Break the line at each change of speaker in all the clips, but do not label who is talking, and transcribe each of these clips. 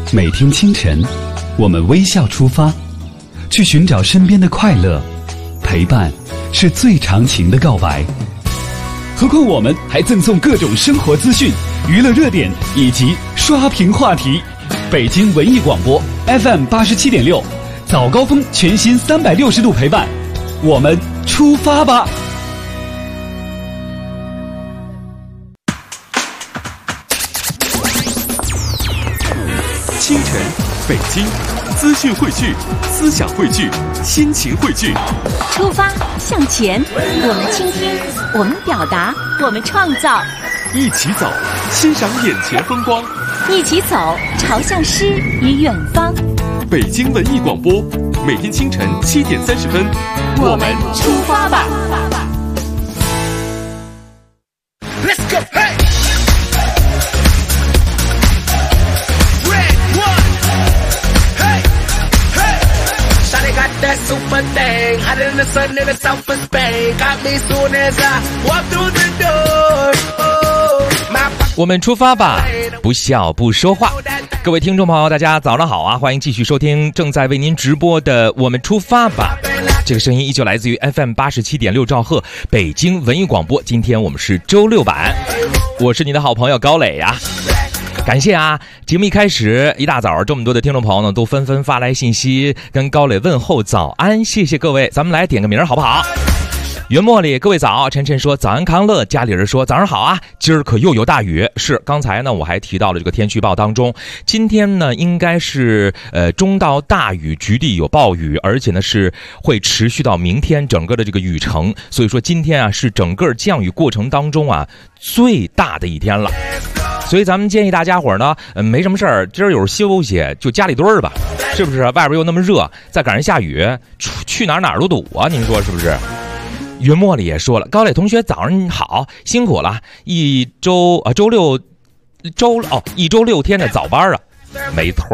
每天清晨，我们微笑出发，去寻找身边的快乐。陪伴是最长情的告白。何况我们还赠送各种生活资讯、娱乐热点以及刷屏话题。北京文艺广播 FM 87.6，早高峰全新360度陪伴，我们出发吧！
清晨，北京，资讯汇聚，思想汇聚，心情汇聚。
出发向前，我们倾听，我们表达，我们创造。
一起走，欣赏眼前风光。
一起走，朝向诗与远方。
北京文艺广播，每天清晨7点30分，
我们出发吧。
Let's go, hey! That super thing, hotter than the sun in the south of Spain. Got me soon as I walk through the door. Oh,
我们出发吧，不笑不说话。各位听众朋友，大家早上好啊！欢迎继续收听正在为您直播的《我们出发吧》。这个声音依旧来自于 FM 87.6兆赫北京文艺广播。今天我们是周六版，我是你的好朋友高磊呀。感谢啊！节目一开始一大早，这么多的听众朋友呢，都纷纷发来信息跟高磊问候早安，谢谢各位。咱们来点个名好不好？元末里，各位早。晨晨说早安康乐，家里人说早上好啊，今儿可又有大雨。是，刚才呢我还提到了这个天气预报当中，今天呢应该是中到大雨，局地有暴雨，而且呢是会持续到明天整个的这个雨程。所以说今天啊是整个降雨过程当中啊最大的一天了。所以咱们建议大家伙呢，没什么事儿，今儿有休息就家里蹲儿吧，是不是？外边又那么热，再赶上下雨，去哪儿都堵啊，您说是不是？云墨里也说了，高磊同学早上好，辛苦了，一周6天的早班啊。没错。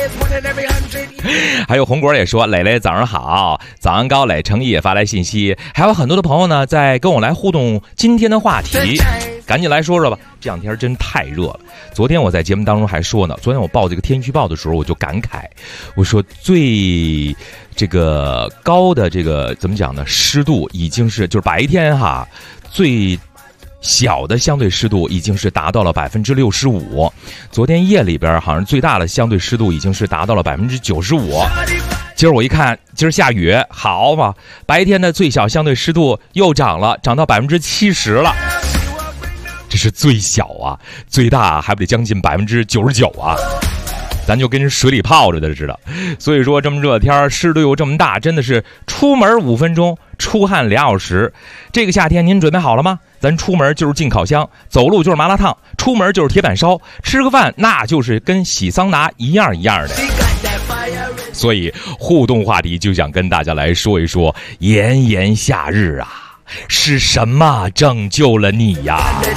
还有红果也说，磊磊早上好，早安高磊，程毅也发来信息，还有很多的朋友呢在跟我来互动今天的话题，赶紧来说说吧。这两天真太热了，昨天我在节目当中还说呢，昨天我报这个天气预报的时候我就感慨，我说最这个高的这个怎么讲呢，湿度已经是就是白天哈最小的相对湿度已经是达到了65%，昨天夜里边好像最大的相对湿度已经是达到了95%。今儿我一看，今儿下雨，好嘛，白天的最小相对湿度又涨到70%了。这是最小啊，最大还不得将近99%啊。咱就跟水里泡着的似的。所以说这么热天，湿度又这么大，真的是出门5分钟，出汗2小时。这个夏天您准备好了吗？咱出门就是进烤箱，走路就是麻辣烫，出门就是铁板烧，吃个饭那就是跟洗桑拿一样的。所以互动话题就想跟大家来说一说，炎炎夏日啊，是什么拯救了你呀？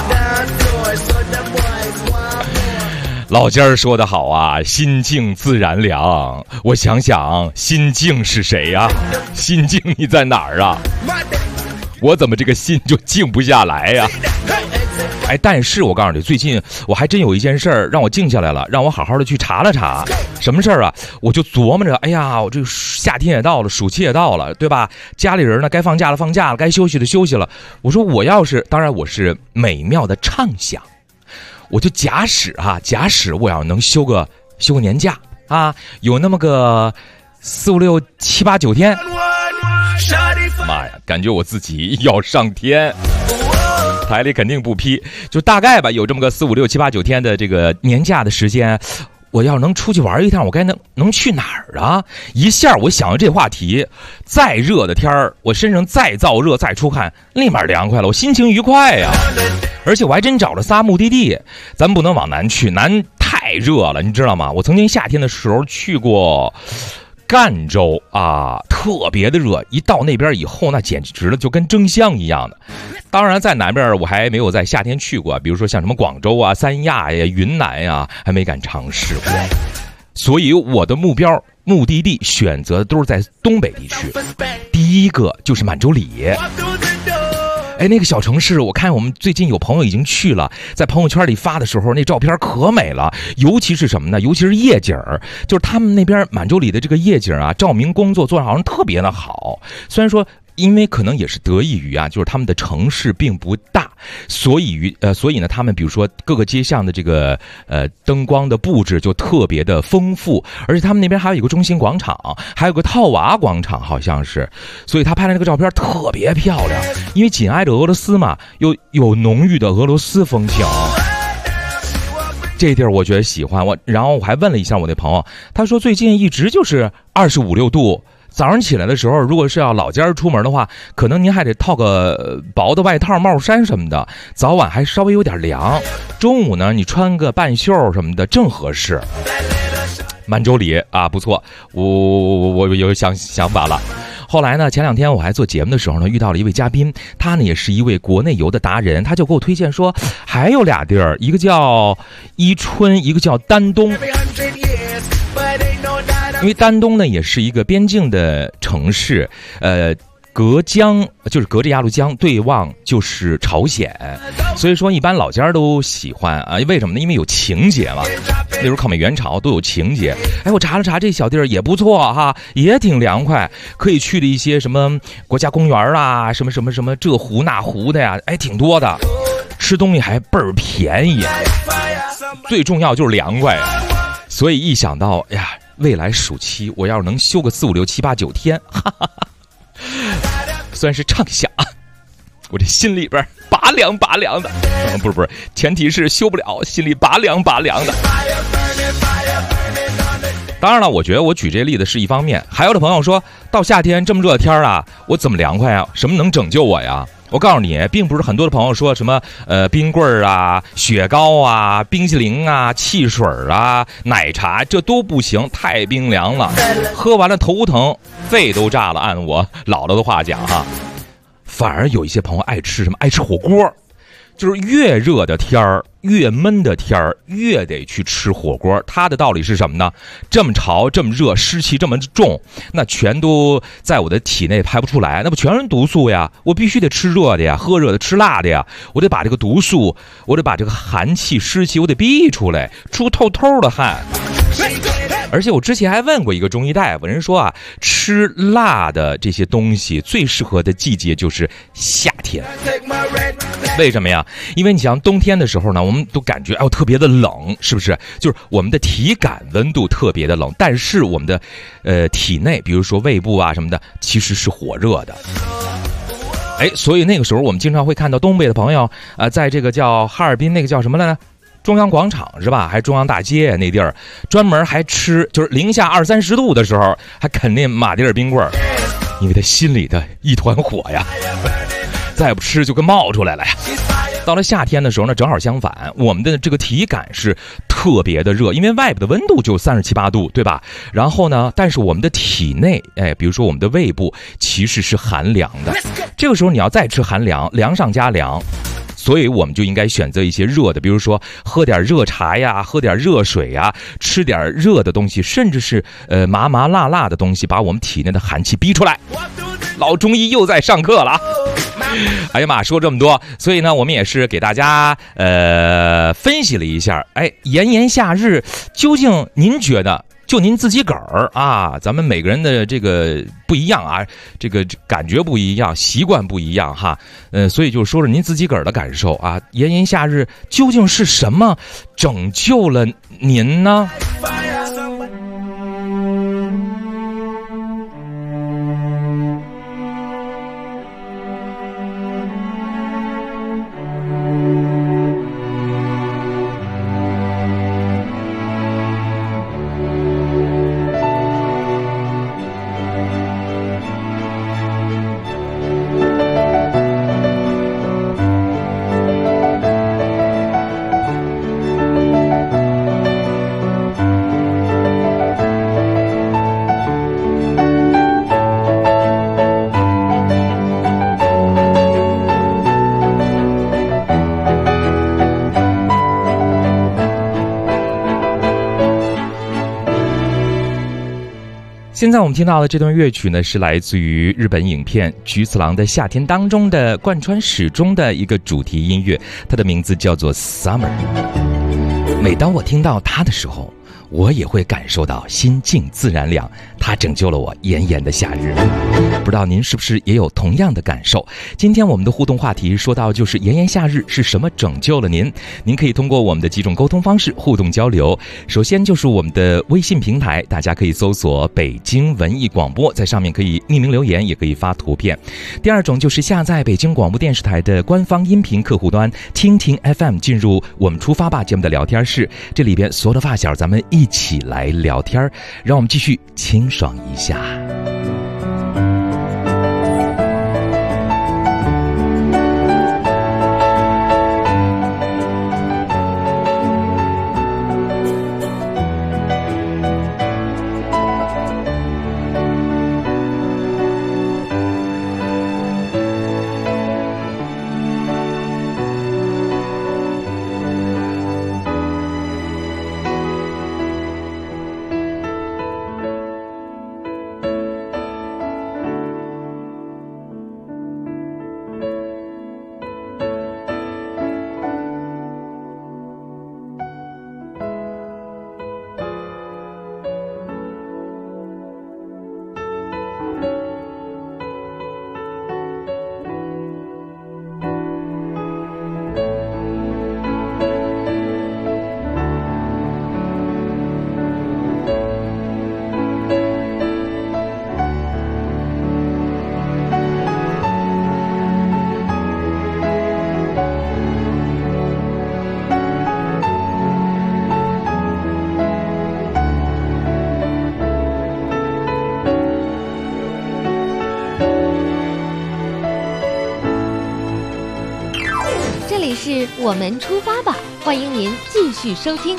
老家儿说得好啊，心静自然凉。我想想，心静是谁呀？心静你在哪儿啊？我怎么这个心就静不下来呀？哎，但是我告诉你，最近我还真有一件事儿让我静下来了，让我好好的去查了查。什么事儿啊？我就琢磨着，哎呀，我这个夏天也到了，暑期也到了，对吧？家里人呢，该放假了放假了，该休息的休息了。我说我要是，当然我是美妙的畅想，我就假使我要能休个年假啊，有那么个4、5、6、7、8、9天，妈呀，感觉我自己要上天。台里肯定不批，就大概吧，有这么个4、5、6、7、8、9天的这个年假的时间，我要能出去玩一趟，我该能去哪儿啊？一下我想到这话题，再热的天儿，我身上再燥热再出汗，立马凉快了，我心情愉快呀。而且我还真找了仨目的地，咱不能往南去，南太热了，你知道吗？我曾经夏天的时候去过赣州啊，特别的热，一到那边以后那简直了，就跟蒸箱一样的。当然在南边我还没有在夏天去过，比如说像什么广州啊、三亚呀、云南呀，还没敢尝试过。所以我的目的地选择的都是在东北地区。第一个就是满洲里。 哎，那个小城市，我看我们最近有朋友已经去了，在朋友圈里发的时候，那照片可美了。尤其是什么呢？尤其是夜景，就是他们那边满洲里的这个夜景啊，照明工作做得好像特别的好。虽然说，因为可能也是得益于啊，就是他们的城市并不大，所以呢，他们比如说各个街巷的这个灯光的布置就特别的丰富，而且他们那边还有一个中心广场，还有个套娃广场，好像是，所以他拍的那个照片特别漂亮。因为紧挨着俄罗斯嘛，又有浓郁的俄罗斯风情。这地儿我觉得喜欢然后我还问了一下我那朋友，他说最近一直就是25、6度。早上起来的时候，如果是要老家出门的话，可能您还得套个薄的外套、帽衫什么的，早晚还稍微有点凉。中午呢，你穿个半袖什么的正合适。满洲里啊，不错，我有想法了。后来呢，前2天我还做节目的时候呢，遇到了一位嘉宾，他呢也是一位国内游的达人，他就给我推荐说，还有2地儿，一个叫伊春，一个叫丹东。因为丹东呢也是一个边境的城市，隔江就是隔着鸭绿江对望就是朝鲜，所以说一般老家都喜欢啊。为什么呢？因为有情节嘛。那时候抗美援朝都有情节。哎，我查了查，这小地儿也不错哈，也挺凉快，可以去的一些什么国家公园啊，什么这湖那湖的呀，哎，挺多的。吃东西还倍儿便宜，最重要就是凉快。所以一想到，哎呀，未来暑期我要是能休个4、5、6、7、8、9天，哈哈哈，虽然是畅想，我这心里边拔凉拔凉的。不是，前提是休不了，心里拔凉拔凉的。当然了，我觉得我举这例子是一方面，还有的朋友说到夏天这么热的天啊，我怎么凉快啊？什么能拯救我呀？我告诉你，并不是很多的朋友说什么冰棍啊、雪糕啊、冰淇淋啊、汽水啊、奶茶，这都不行，太冰凉了，喝完了头疼，肺都炸了。按我姥姥的话讲哈，反而有一些朋友爱吃什么？爱吃火锅。就是越热的天儿，越闷的天儿，越得去吃火锅。它的道理是什么呢？这么潮，这么热，湿气这么重，那全都在我的体内排不出来，那不全是毒素呀？我必须得吃热的呀，喝热的，吃辣的呀。我得把这个毒素，我得把这个寒气、湿气，我得逼出来，出透透的汗。而且我之前还问过一个中医大夫，人说啊，吃辣的这些东西最适合的季节就是夏天。为什么呀？因为你像冬天的时候呢，我们都感觉特别的冷，是不是？就是我们的体感温度特别的冷，但是我们的体内，比如说胃部啊什么的，其实是火热的。哎，所以那个时候我们经常会看到东北的朋友在这个叫哈尔滨那个叫什么来着？中央广场是吧？还中央大街那地儿，专门还吃，就是零下20、30度的时候，还啃那马迭尔冰棍儿，因为他心里的一团火呀，再不吃就跟冒出来了呀。到了夏天的时候呢，正好相反，我们的这个体感是特别的热，因为外部的温度就37、8度，对吧？然后呢，但是我们的体内，比如说我们的胃部其实是寒凉的，这个时候你要再吃寒凉，凉上加凉。所以我们就应该选择一些热的，比如说喝点热茶呀，喝点热水呀，吃点热的东西，甚至是麻麻辣辣的东西，把我们体内的寒气逼出来。老中医又在上课了。哎呀妈，说这么多，所以呢，我们也是给大家分析了一下，炎炎夏日，究竟您觉得？就您自己个儿啊，咱们每个人的这个不一样啊，这个感觉不一样，习惯不一样哈，所以就说说您自己个儿的感受啊。炎炎夏日究竟是什么拯救了您呢？ 现在我们听到的这段乐曲呢，是来自于日本影片《菊次郎的夏天》当中的贯穿始终的一个主题音乐，它的名字叫做 Summer。 每当我听到它的时候，我也会感受到心静自然凉，它拯救了我炎炎的夏日。不知道您是不是也有同样的感受？今天我们的互动话题说到就是炎炎夏日是什么拯救了您？您可以通过我们的几种沟通方式互动交流。首先就是我们的微信平台，大家可以搜索北京文艺广播，在上面可以匿名留言，也可以发图片。第二种就是下载北京广播电视台的官方音频客户端听听 FM， 进入我们出发吧节目的聊天室，这里边所有的发小咱们一起来聊天，让我们继续清爽一下。
是我们出发吧，欢迎您继续收听。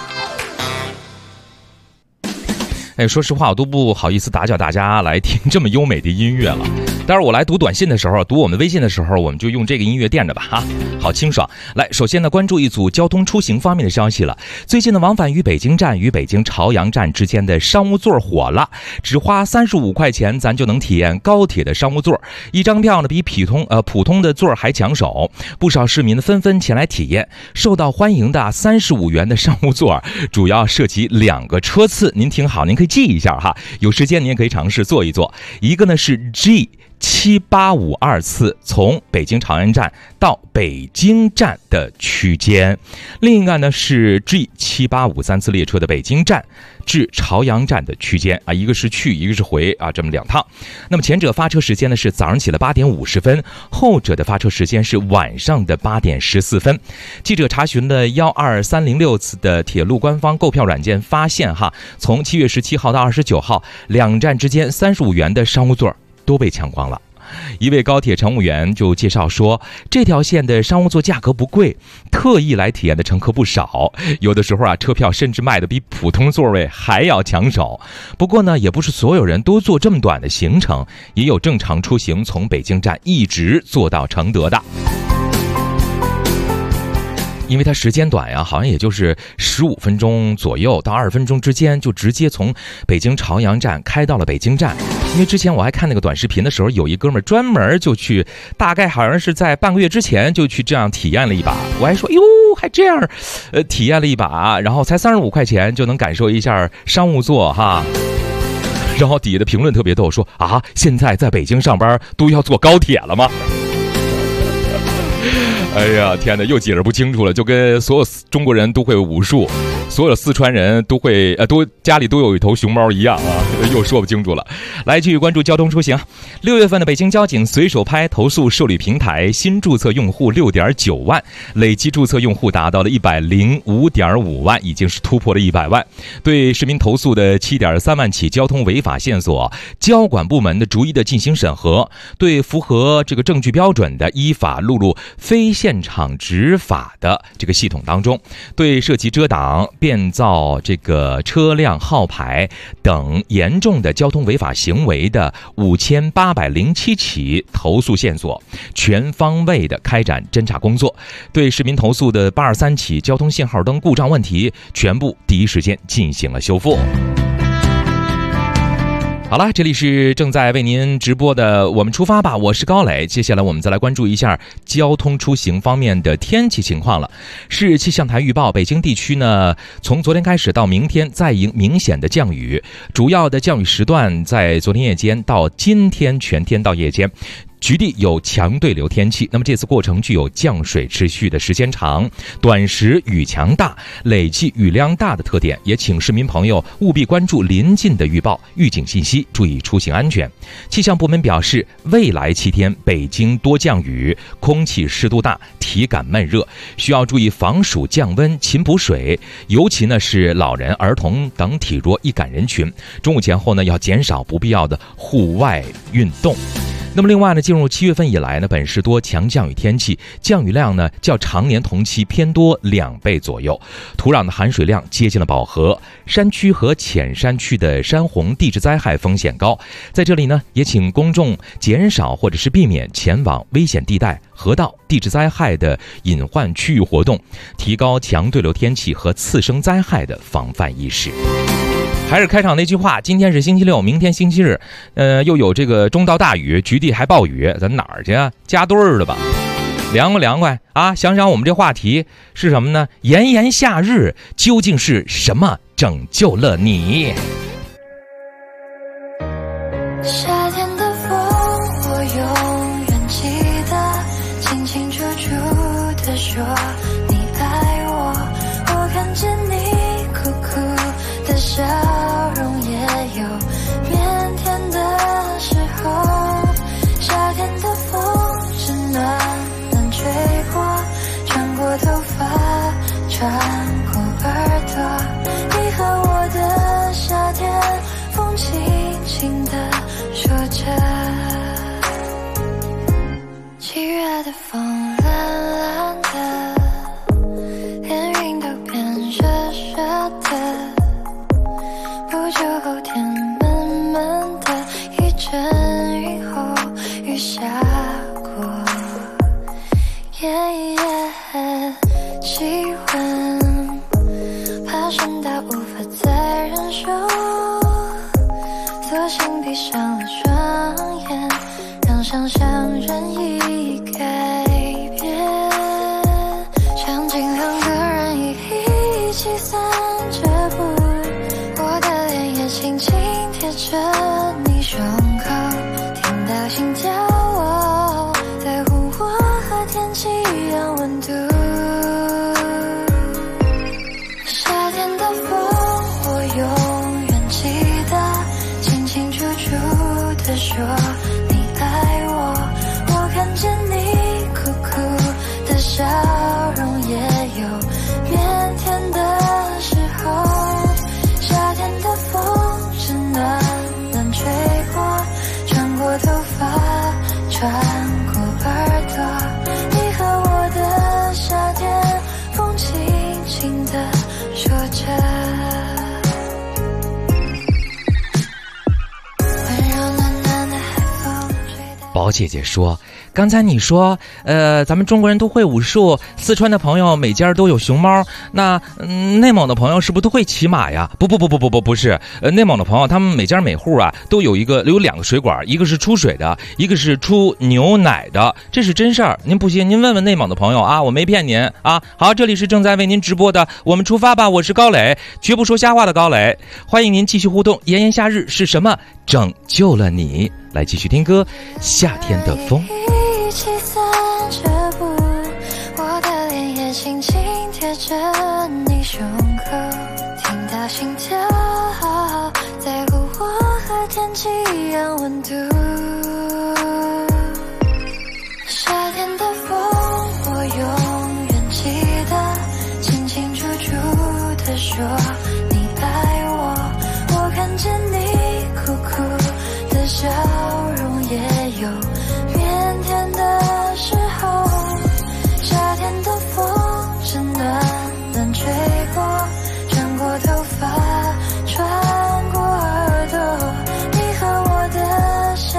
说实话，我都不好意思打搅大家来听这么优美的音乐了。待会儿我来读短信的时候，读我们微信的时候，我们就用这个音乐垫着吧，哈，好清爽。来，首先呢，关注一组交通出行方面的消息了。最近呢，往返于北京站与北京朝阳站之间的商务座火了，只花35块钱，咱就能体验高铁的商务座，一张票呢比普通的座还抢手。不少市民纷纷前来体验，受到欢迎的35元的商务座，主要涉及2个车次，您听好，您可以记一下哈，有时间您也可以尝试坐一坐。一个呢是 G7852次从北京朝阳站到北京站的区间，另一个呢是 G7853次列车的北京站至朝阳站的区间啊，一个是去，一个是回啊，这么2趟。那么前者发车时间呢是早上起了8点50分，后者的发车时间是晚上的8点14分。记者查询了12306次的铁路官方购票软件，发现哈，从7月17号到29号2站之间35元的商务座都被抢光了。一位高铁乘务员就介绍说，这条线的商务座价格不贵，特意来体验的乘客不少，有的时候啊，车票甚至卖的比普通座位还要抢手。不过呢，也不是所有人都坐这么短的行程，也有正常出行从北京站一直坐到承德的。因为它时间短呀，好像也就是15分钟左右到20分钟之间，就直接从北京朝阳站开到了北京站。因为之前我还看那个短视频的时候，有一哥们儿专门就去，大概好像是在半个月之前就去这样体验了一把。我还说，哟，还这样，体验了一把，然后才35块钱就能感受一下商务座哈。然后底下的评论特别逗，说啊，现在在北京上班都要坐高铁了吗？哎呀，天哪，又解释不清楚了，就跟所有中国人都会武术，所有四川人都会都家里都有一头熊猫一样啊，又说不清楚了。来，继续关注交通出行。6月份的北京交警随手拍投诉受理平台新注册用户 6.9 万，累计注册用户达到了 105.5 万，已经是突破了100万。对市民投诉的 7.3 万起交通违法线索，交管部门的逐一的进行审核，对符合这个证据标准的依法录入非现场执法的这个系统当中，对涉及遮挡、变造这个车辆号牌等严重的交通违法行为的5807起投诉线索，全方位的开展侦查工作。对市民投诉的83起交通信号灯故障问题，全部第一时间进行了修复。 好了，这里是正在为您直播的我们出发吧，我是高磊。接下来我们再来关注一下交通出行方面的天气情况了。市气象台预报，北京地区呢，从昨天开始到明天再迎明显的降雨，主要的降雨时段在昨天夜间到今天全天到夜间。局地有强对流天气，那么这次过程具有降水持续的时间长、短时雨强大、累计雨量大的特点，也请市民朋友务必关注临近的预报、预警信息，注意出行安全。气象部门表示，未来7天北京多降雨，空气湿度大，体感闷热，需要注意防暑降温、勤补水，尤其呢是老人、儿童等体弱易感人群。中午前后呢，要减少不必要的户外运动。那么另外呢，进入7月份以来呢，本市多强降雨天气，降雨量呢较常年同期偏多2倍左右，土壤的含水量接近了饱和，山区和浅山区的山洪地质灾害风险高。在这里呢，也请公众减少或者是避免前往危险地带、河道、地质灾害的隐患区域活动，提高强对流天气和次生灾害的防范意识。还是开场那句话，今天是星期六，明天星期日，又有这个中到大雨，局地还暴雨，咱哪儿去啊？加堆儿了吧，凉快凉快啊！想想我们这话题是什么呢？炎炎夏日究竟是什么拯救了你？
夏天的风，我永远记得，清清楚楚地说你爱我，我看见你酷酷的笑容，也有腼腆的时候。夏天的风是暖暖吹过，穿过头发，穿过耳朵，你和我的夏天，风轻轻地说着。7月的风蓝蓝的，连云都变热热的，不久后天闷闷的，一阵雨后雨下过，气温爬升到无法再忍受，索性闭上了双眼，让想象任意改变，场景两个人一起散着步，我的脸也轻轻贴着你胸口，听到心跳，我在乎我和天气一样温度。夏天的风，我永远记得，清清楚楚地说你爱我，我看见你酷酷的笑容，也有腼腆的时候。夏天的风是暖暖吹过，穿过头发，穿过耳朵，你和我的夏天，风轻轻地说着。温柔暖暖的海风吹到。
宝姐姐说，刚才你说咱们中国人都会武术，四川的朋友每家都有熊猫，那内蒙的朋友是不是都会骑马呀？不是，内蒙的朋友他们每家每户啊都有2个水管，一个是出水的，一个是出牛奶的，这是真事儿。您不信您问问内蒙的朋友啊，我没骗您啊。好，这里是正在为您直播的我们出发吧，我是高磊，绝不说瞎话的高磊，欢迎您继续互动。炎炎夏日是什么拯救了你？来继续听歌，夏天的风。
一起散着步，我的脸也轻轻贴着你胸口，听到心跳，在乎我和天气一样温度。夏天的风，我永远记得，清清楚楚地说你爱我，我看见你酷酷的笑容，也有腼腆的时候。夏天的风是暖暖吹过，穿过头发，穿过耳朵，你和我的夏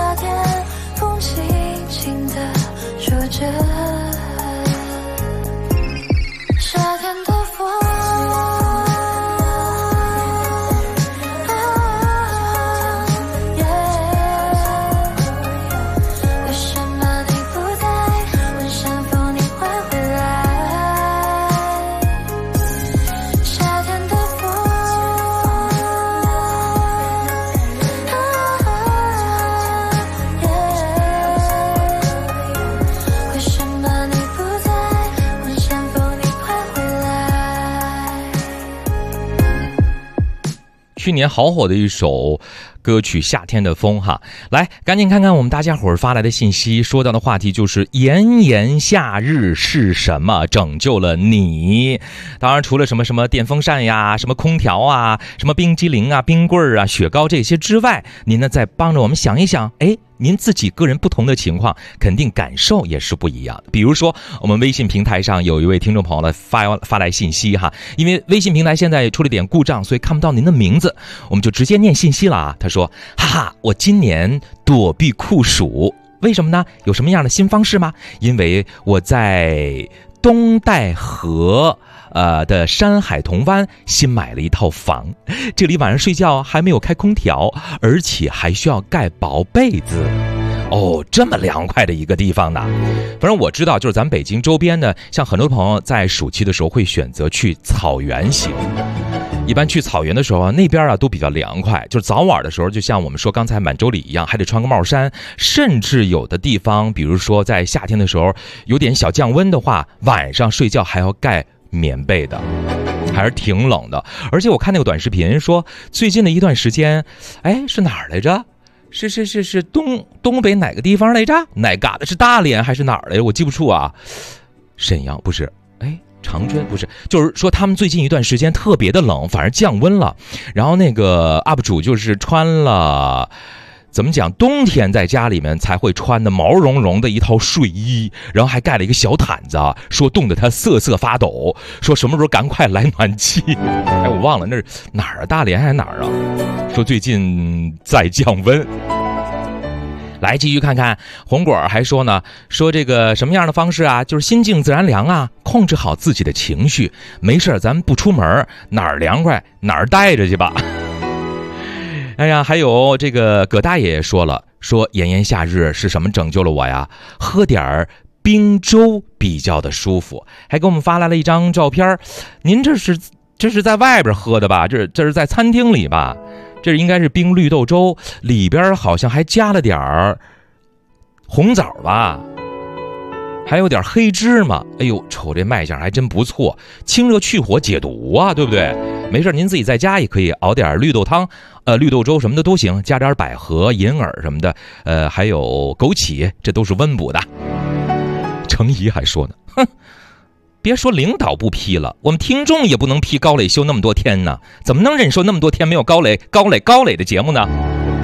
去年好火的一首歌曲《夏天的风》哈。来，赶紧看看我们大家伙儿发来的信息，说到的话题就是炎炎夏日是什么拯救了你？当然除了什么电风扇呀、什么空调啊、什么冰激凌啊、冰棍啊、雪糕这些之外，您呢再帮着我们想一想，您自己个人不同的情况，肯定感受也是不一样的。比如说，我们微信平台上有一位听众朋友发来信息哈，因为微信平台现在出了点故障，所以看不到您的名字，我们就直接念信息了啊。他说：哈哈，我今年躲避酷暑，为什么呢？有什么样的新方式吗？因为我在东戴河的山海童湾新买了一套房，这里晚上睡觉还没有开空调，而且还需要盖薄被子。这么凉快的一个地方呢。反正我知道，就是咱北京周边呢，像很多朋友在暑期的时候会选择去草原行。一般去草原的时候那边都比较凉快，就是早晚的时候，就像我们说刚才满洲里一样，还得穿个帽衫，甚至有的地方，比如说在夏天的时候有点小降温的话，晚上睡觉还要盖棉被的，还是挺冷的。而且我看那个短视频说，最近的一段时间，是哪儿来着？是东北哪个地方来着？哪嘎的？是大连还是哪儿来着？我记不住啊。沈阳不是，长春不是，就是说他们最近一段时间特别的冷，反而降温了。然后那个 UP 主就是穿了，怎么讲，冬天在家里面才会穿的毛茸茸的一套睡衣，然后还盖了一个小毯子，说冻得他瑟瑟发抖，说什么时候赶快来暖气。我忘了那是哪儿啊，大连还是哪儿啊？说最近在降温。来继续看看，红果还说呢，说这个什么样的方式啊，就是心静自然凉啊，控制好自己的情绪，没事咱们不出门，哪儿凉快哪儿待着去吧。还有这个葛大爷说了，说炎炎夏日是什么拯救了我呀？喝点冰粥比较的舒服，还给我们发来了一张照片。您这是在外边喝的吧？这是在餐厅里吧？这应该是冰绿豆粥，里边好像还加了点红枣吧，还有点黑芝麻。瞅这卖相还真不错，清热去火解毒啊，对不对？没事您自己在家也可以熬点绿豆汤，绿豆粥什么的都行，加点百合、银耳什么的，还有枸杞，这都是温补的。程怡还说呢，别说领导不批了，我们听众也不能批高磊休那么多天呢，怎么能忍受那么多天没有高磊的节目呢？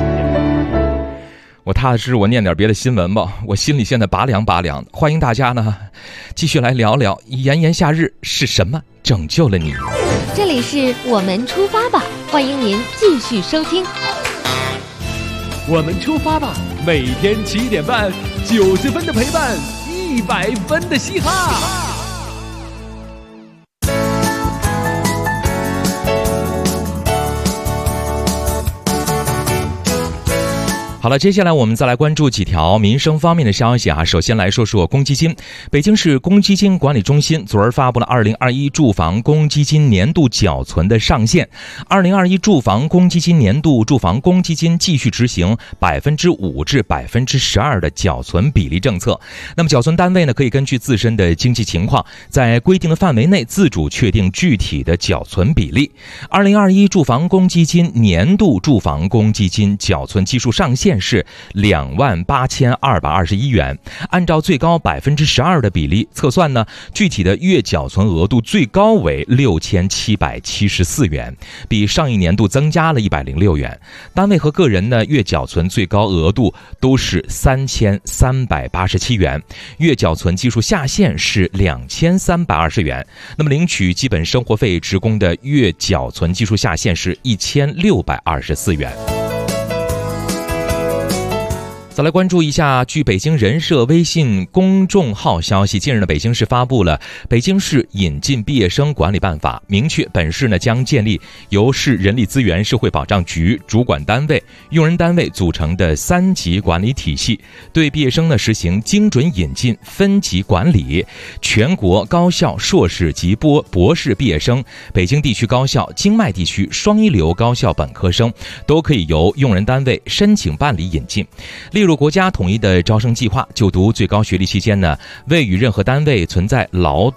我踏实我念点别的新闻吧，我心里现在拔凉拔凉的。欢迎大家呢继续来聊聊炎炎夏日是什么拯救了你。
这里是我们出发吧，欢迎您继续收听。
我们出发吧，每天7点半，90分的陪伴，100分的嘻哈。
好了，接下来我们再来关注几条民生方面的消息啊。首先来说说公积金。北京市公积金管理中心昨儿发布了2021住房公积金年度缴存的上限。2021住房公积金年度住房公积金继续执行5%至12%的缴存比例政策。那么缴存单位呢，可以根据自身的经济情况，在规定的范围内自主确定具体的缴存比例。2021住房公积金年度住房公积金缴存基数上限是28221元，按照最高12%的比例测算呢，具体的月缴存额度最高为6774元，比上一年度增加了106元。单位和个人呢，月缴存最高额度都是3387元，月缴存基数下限是2320元。那么领取基本生活费职工的月缴存基数下限是1624元。再来关注一下，据北京人社微信公众号消息，近日呢，北京市发布了《北京市引进毕业生管理办法》，明确本市呢将建立由市人力资源社会保障局主管单位、用人单位组成的3级管理体系，对毕业生呢实行精准引进、分级管理。全国高校硕士及博士毕业生、北京地区高校、经脉地区双一流高校本科生都可以由用人单位申请办理引进。列入国家统一的招生计划，就读最高学历期间呢，未与任何单位存在劳动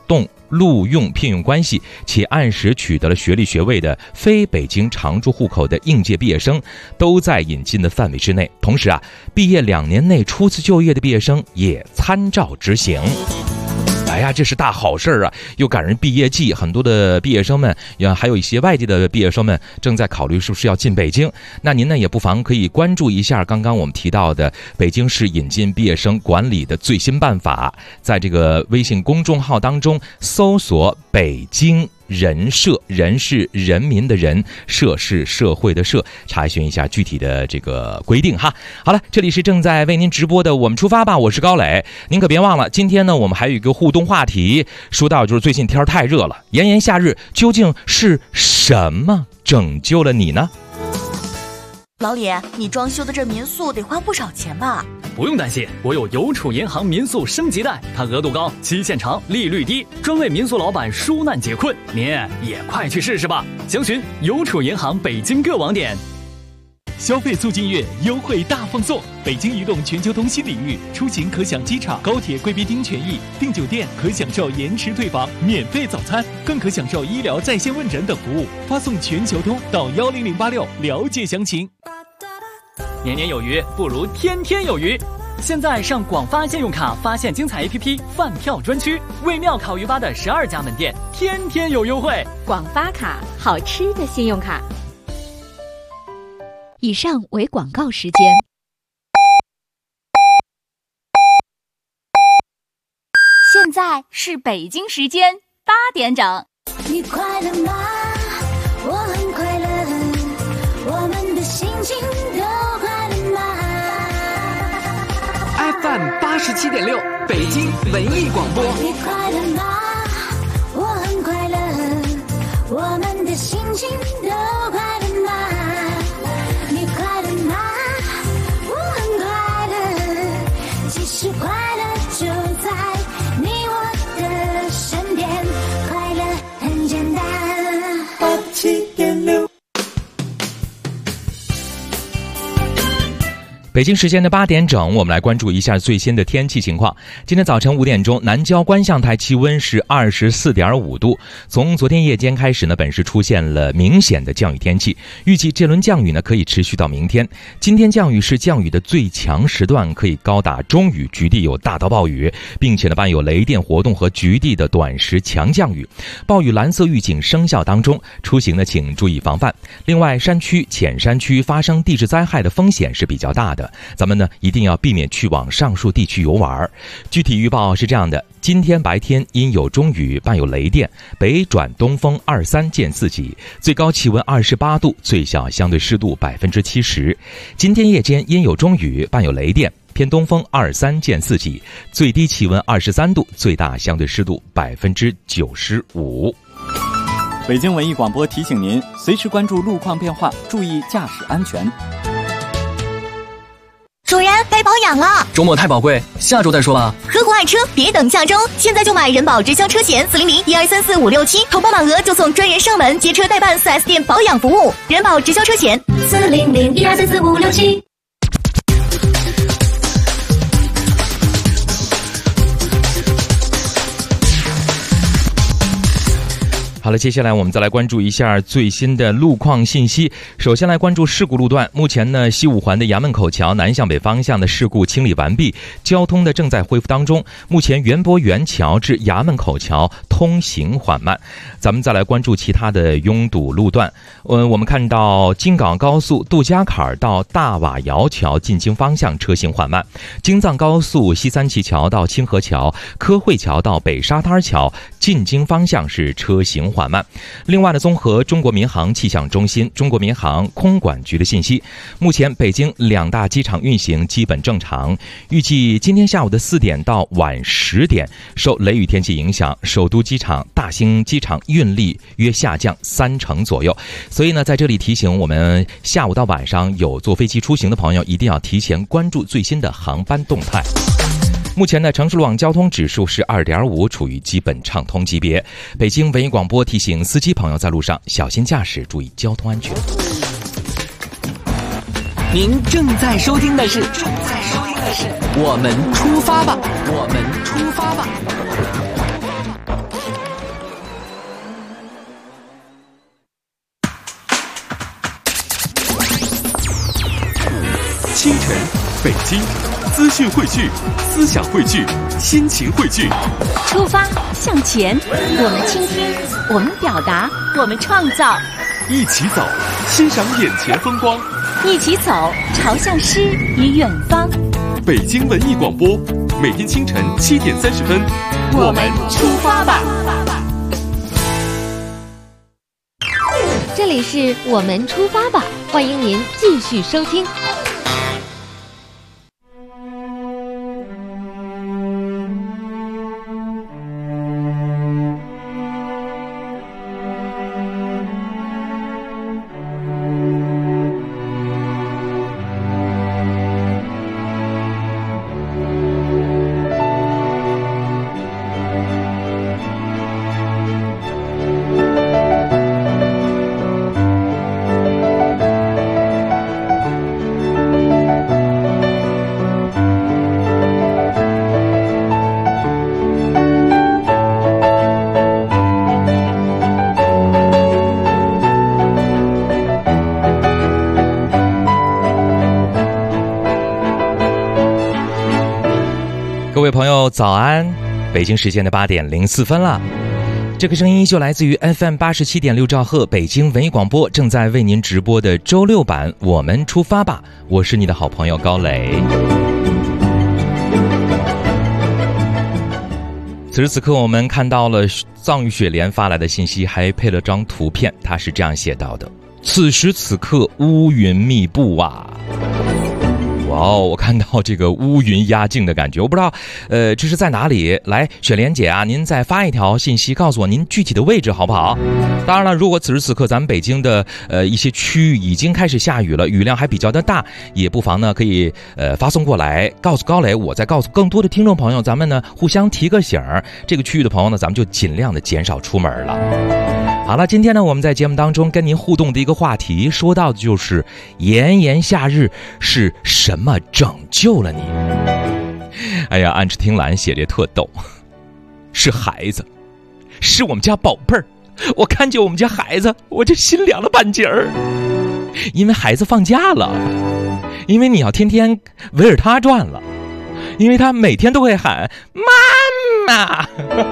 录用聘用关系且按时取得了学历学位的非北京常住户口的应届毕业生都在引进的范围之内。同时毕业2年内初次就业的毕业生也参照执行。哎呀，这是大好事啊！又赶上毕业季，很多的毕业生们，还有一些外地的毕业生们正在考虑是不是要进北京。那您呢，也不妨可以关注一下刚刚我们提到的北京市引进毕业生管理的最新办法，在这个微信公众号当中搜索北京人社，人是人民的人，社是社会的社，查询一下具体的这个规定哈。好了，这里是正在为您直播的我们出发吧，我是高磊。您可别忘了，今天呢我们还有一个互动话题，说到就是最近天太热了，炎炎夏日究竟是什么拯救了你呢？
老李，你装修的这民宿得花不少钱吧？
不用担心，我有邮储银行民宿升级贷，它额度高，期限长，利率低，专为民宿老板纾难解困。您也快去试试吧！详询邮储银行北京各网点。
消费促进月优惠大放送，北京移动全球通新领域，出行可享机场、高铁贵宾厅权益，订酒店可享受延迟退房、免费早餐，更可享受医疗在线问诊等服务。发送全球通到10086了解详情。
年年有余，不如天天有余。现在上广发信用卡发现精彩 APP 饭票专区，为妙烤鱼吧的12家门店天天有优惠。
广发卡，好吃的信用卡。
以上为广告时间。
现在是北京时间8点整。
你快乐吗？我很快乐，我们的心情都快乐吗
？FM 87.6，北京文艺广播。
你快乐吗？我很快乐，我们的心情都快乐吗？你快乐吗？我很快乐，其实快乐就在你我的身边，快乐很简单。87.6。
北京时间的8点整，我们来关注一下最新的天气情况。今天早晨5点钟，南郊观象台气温是24.5度。从昨天夜间开始呢，本市出现了明显的降雨天气，预计这轮降雨呢可以持续到明天。今天降雨是降雨的最强时段，可以高达中雨，局地有大到暴雨，并且呢伴有雷电活动和局地的短时强降雨。暴雨蓝色预警生效当中，出行呢请注意防范。另外，山区、浅山区发生地质灾害的风险是比较大的。咱们呢一定要避免去往上述地区游玩。具体预报是这样的：今天白天阴有中雨，伴有雷电，北转东风2-3见4级，最高气温28度，最小相对湿度70%。今天夜间阴有中雨，伴有雷电，偏东风2-3见4级，最低气温23度，最大相对湿度95%。
北京文艺广播提醒您，随时关注路况变化，注意驾驶安全。
主人，该保养了。
周末太宝贵，下周再说吧。
合伙爱车，别等下周，现在就买人保直销车险400-1234-567，投保满额就送专人上门接车代办 4S 店保养服务。人保直销车险400-1234-567。
好了，接下来我们再来关注一下最新的路况信息。首先来关注事故路段，目前呢，西五环的衙门口桥南向北方向的事故清理完毕，交通呢正在恢复当中。目前园博园桥至衙门口桥通行缓慢。咱们再来关注其他的拥堵路段。我们看到京港高速杜家坎到大瓦窑桥进京方向车行缓慢，京藏高速西三旗桥到清河桥、科汇桥到北沙滩桥进京方向是车行缓慢。另外呢，综合中国民航气象中心、中国民航空管局的信息，目前北京2大机场运行基本正常。预计今天下午的4点到晚10点，受雷雨天气影响，首都机场、大兴机场运力约下降30%左右。所以呢，在这里提醒我们下午到晚上有坐飞机出行的朋友，一定要提前关注最新的航班动态。目前的城市路网交通指数是2.5，处于基本畅通级别。北京文艺广播提醒司机朋友在路上小心驾驶，注意交通安全。
您正在收听的是我们出发吧，我们出发吧。 星辰，北京，资讯汇聚，思想汇聚，心情汇聚。
出发向前，我们倾听，我们表达，我们创造。
一起走，欣赏眼前风光。
一起走，朝向诗与远方。
北京文艺广播，每天清晨7点30分，
我们出发吧。
这里是我们出发吧，欢迎您继续收听。
各位朋友早安，北京时间的8点04分了。这个声音就来自于 FM 87.6兆赫北京文艺广播，正在为您直播的周六版我们出发吧，我是你的好朋友高磊。此时此刻我们看到了藏玉雪莲发来的信息，还配了张图片，他是这样写到的：此时此刻乌云密布啊。哇哦，我看到这个乌云压境的感觉，我不知道这是在哪里。来，雪莲姐啊，您再发一条信息告诉我您具体的位置好不好？当然了，如果此时此刻咱们北京的一些区域已经开始下雨了，雨量还比较的大，也不妨呢可以发送过来告诉高磊，我再告诉更多的听众朋友，咱们呢互相提个醒儿，这个区域的朋友呢咱们就尽量的减少出门了。好了，今天呢我们在节目当中跟您互动的一个话题，说到的就是炎炎夏日是什么拯救了你？哎呀，暗池听兰写的特逗，是孩子，是我们家宝贝儿。我看见我们家孩子，我这心凉了半截儿，因为孩子放假了，因为你要天天围着他转了，因为他每天都会喊妈妈。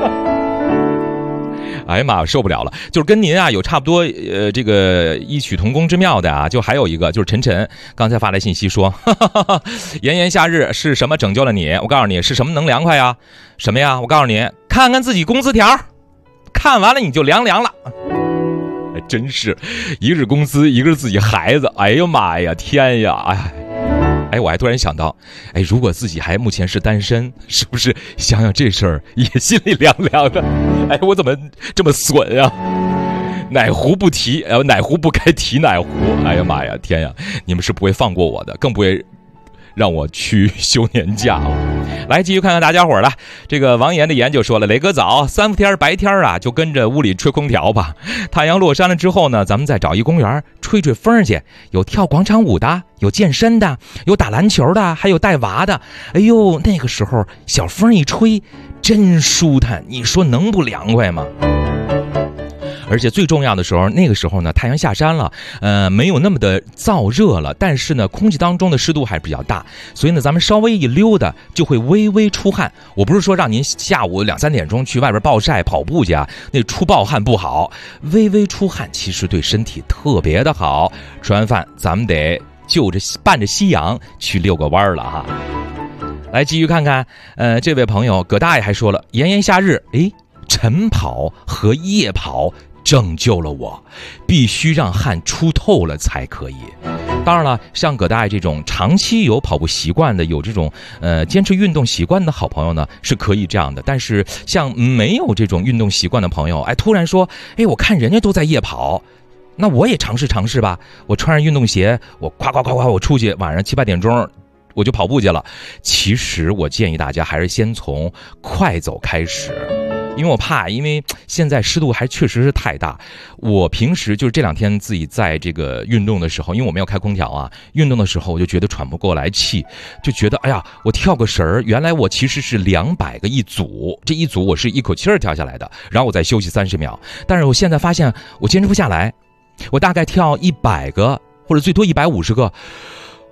哎呀妈，受不了了！就是跟您啊有差不多这个异曲同工之妙的啊，就还有一个就是晨晨刚才发来信息说，炎炎夏日是什么拯救了你？我告诉你是什么能凉快呀？什么呀？我告诉你，看看自己工资条，看完了你就凉了。真是一个是工资，一个是自己孩子。哎呦妈呀，天呀！哎，我还突然想到，哎，如果自己还目前是单身，是不是想想这事儿也心里凉凉的？哎，我怎么这么损啊？奶壶不提，奶壶不该提奶壶。哎呀妈呀，天呀！你们是不会放过我的，更不会让我去休年假了。来，继续看看大家伙了。这个王岩的岩就说了，雷哥早，3伏天白天啊，就跟着屋里吹空调吧。太阳落山了之后呢，咱们再找一公园吹吹风去。有跳广场舞的，有健身的，有打篮球的，还有带娃的。哎呦，那个时候小风一吹，真舒坦，你说能不凉快吗？而且最重要的时候，那个时候呢，太阳下山了，没有那么的燥热了，但是呢，空气当中的湿度还比较大，所以呢，咱们稍微一溜达就会微微出汗。我不是说让您下午2、3点钟去外边暴晒跑步去啊，那出暴汗不好，微微出汗其实对身体特别的好。吃完饭，咱们得伴着夕阳去遛个弯了哈。来继续看看，这位朋友葛大爷还说了，炎炎夏日，晨跑和夜跑拯救了我，必须让汗出透了才可以。当然了，像葛大爷这种长期有跑步习惯的，有这种坚持运动习惯的好朋友呢，是可以这样的。但是像没有这种运动习惯的朋友，突然说，我看人家都在夜跑，那我也尝试尝试吧。我穿上运动鞋，我夸，我出去晚上7、8点钟我就跑步去了。其实我建议大家还是先从快走开始。因为我怕，因为现在湿度还确实是太大。我平时就是这2天自己在这个运动的时候，因为我没有开空调啊，运动的时候我就觉得喘不过来气，就觉得哎呀，我跳个绳儿，原来我其实是200个一组，这一组我是一口气儿跳下来的，然后我再休息30秒。但是我现在发现我坚持不下来，我大概跳100个或者最多150个，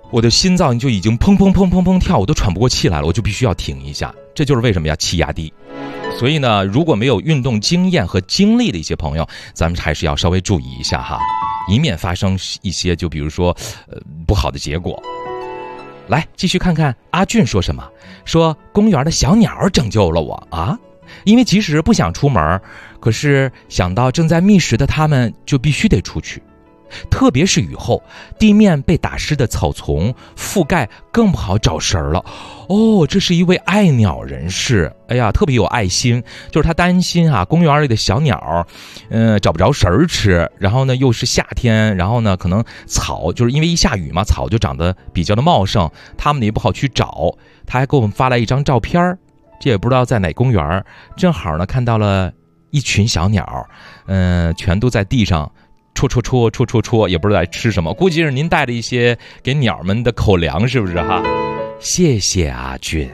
我的心脏就已经砰砰砰砰砰跳，我都喘不过气来了，我就必须要停一下。这就是为什么呀，气压低。所以呢，如果没有运动经验和经历的一些朋友，咱们还是要稍微注意一下哈，以免发生一些就比如说不好的结果。来，继续看看阿俊说什么，说公园的小鸟拯救了我啊，因为即使不想出门，可是想到正在觅食的他们，就必须得出去。特别是雨后，地面被打湿的草丛覆盖，更不好找食儿了。哦，这是一位爱鸟人士，哎呀，特别有爱心，就是他担心啊，公园里的小鸟，找不着食儿吃，然后呢又是夏天，然后呢可能草就是因为一下雨嘛，草就长得比较的茂盛，他们也不好去找。他还给我们发来一张照片，这也不知道在哪公园，正好呢看到了一群小鸟，全都在地上。戳，也不知道在吃什么，估计是您带了一些给鸟们的口粮，是不是哈？谢谢阿俊。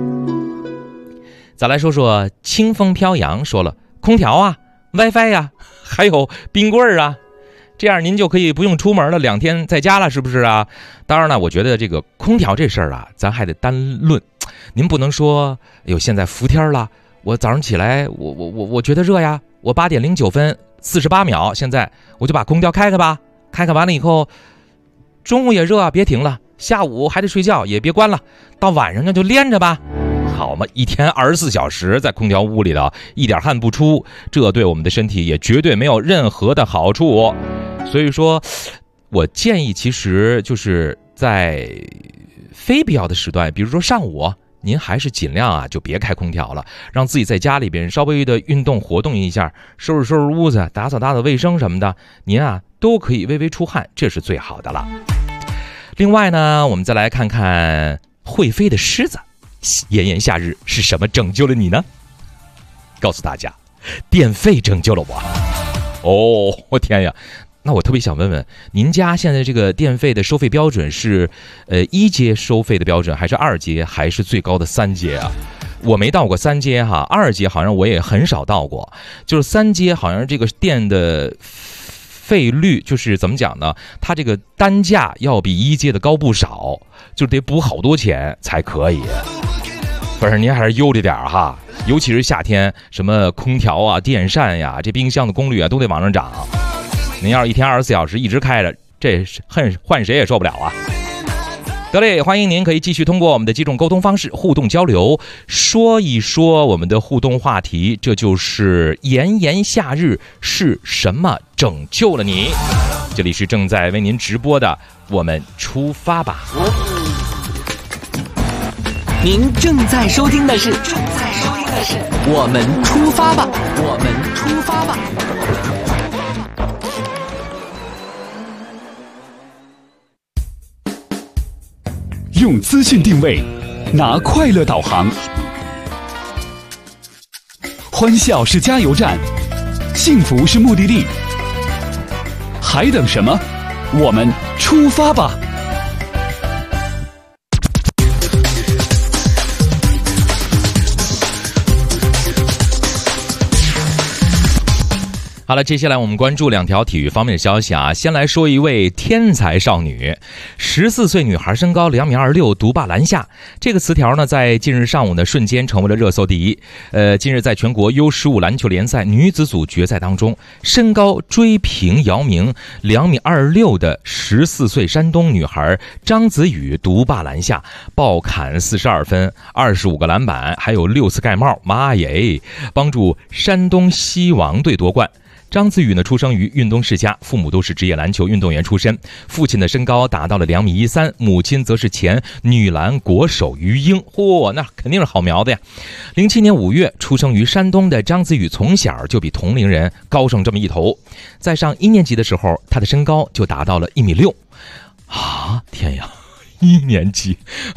再来说说清风飘扬，说了空调啊 WiFi 呀，还有冰棍啊，这样您就可以不用出门了，2天在家了，是不是啊？当然了，我觉得这个空调这事儿啊，咱还得单论，您不能说现在伏天了，我早上起来我觉得热呀，我8点09分48秒，现在我就把空调开开吧，开完了以后，中午也热啊，别停了，下午还得睡觉，也别关了，到晚上那就连着吧，好嘛，一天24小时在空调屋里的，一点汗不出，这对我们的身体也绝对没有任何的好处。所以说，我建议其实就是在非必要的时段，比如说上午，您还是尽量啊就别开空调了，让自己在家里边稍微的运动活动一下，收拾屋子，打扫卫生什么的，您啊都可以微微出汗，这是最好的了。另外呢，我们再来看看会飞的狮子，炎炎夏日是什么拯救了你呢？告诉大家，电费拯救了我。哦，我天呀！那我特别想问问，您家现在这个电费的收费标准是1阶收费的标准，还是2阶，还是最高的3阶啊？我没到过3阶哈，2阶好像我也很少到过，就是3阶好像这个电的费率就是怎么讲呢？它这个单价要比1阶的高不少，就得补好多钱才可以。反正您还是悠着点哈，尤其是夏天，什么空调啊、电扇呀、这冰箱的功率啊都得往上涨。您要是一天24小时一直开着，这换谁也受不了啊！得嘞，欢迎您可以继续通过我们的几种沟通方式互动交流，说一说我们的互动话题，这就是炎炎夏日是什么拯救了你？这里是正在为您直播的，我们出发吧！
您正在收听的是我们出发吧，我们出发吧。
用资讯定位，拿快乐导航，欢笑是加油站，幸福是目的地，还等什么？我们出发吧！
好了，接下来我们关注2条体育方面的消息啊。先来说一位天才少女，14岁女孩身高2.26米，独霸篮下。这个词条呢，在近日上午呢，瞬间成为了热搜第一。近日在全国 U15 篮球联赛女子组决赛当中，身高追平姚明2.26米的14岁山东女孩张子雨独霸篮下，爆砍42分，25个篮板，还有6次盖帽，妈耶！帮助山东西王队夺冠。张子雨呢，出生于运东世家，父母都是职业篮球运动员出身。父亲的身高达到了2.13米，母亲则是前女篮国手于英。嚯，那肯定是好苗子呀！07年5月出生于山东的张子雨，从小就比同龄人高上这么一头。在上1年级的时候，她的身高就达到了1.6米。啊，天呀，1年级！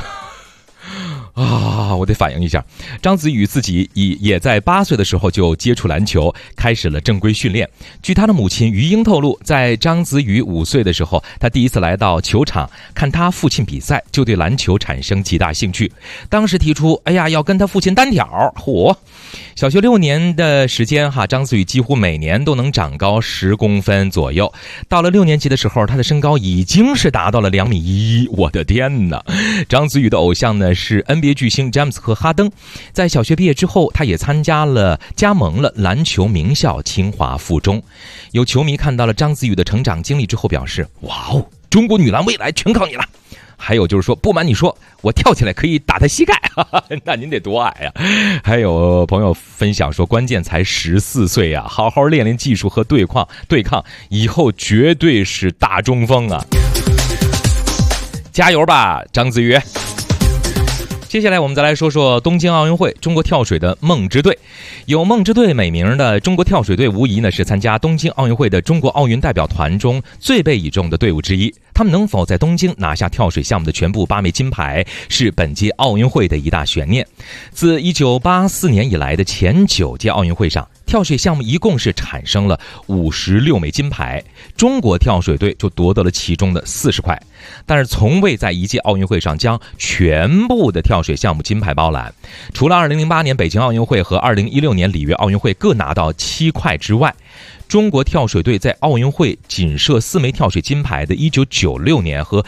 啊，我得反应一下。张子雨自己也在8岁的时候就接触篮球，开始了正规训练。据他的母亲于英透露，在张子雨5岁的时候，他第一次来到球场看他父亲比赛，就对篮球产生极大兴趣。当时提出，要跟他父亲单挑。嚯！ 小学6年的时间哈，章子宇几乎每年都能长高10公分左右。到了6年级的时候，他的身高已经是达到了2.1米，我的天哪！章子宇的偶像呢是 NBA 巨星詹姆斯和哈登。在小学毕业之后，他也加盟了篮球名校清华附中。有球迷看到了章子宇的成长经历之后表示：哇哦，中国女篮未来全靠你了。还有就是说，不瞒你说，我跳起来可以打他膝盖，那您得多矮啊！还有朋友分享说，关键才14岁啊，好好练练技术和对抗，以后绝对是大中锋啊！加油吧，章子宇！接下来我们再来说说东京奥运会中国跳水的梦之队。有梦之队美名的中国跳水队无疑呢是参加东京奥运会的中国奥运代表团中最被倚重的队伍之一。他们能否在东京拿下跳水项目的全部8枚金牌，是本届奥运会的一大悬念。自1984年以来的前9届奥运会上，跳水项目一共是产生了56枚金牌，中国跳水队就夺得了其中的40块，但是从未在一届奥运会上将全部的跳水项目金牌包揽。除了2008年北京奥运会和2016年里约奥运会各拿到7块之外，中国跳水队在奥运会仅设4枚跳水金牌的1996年和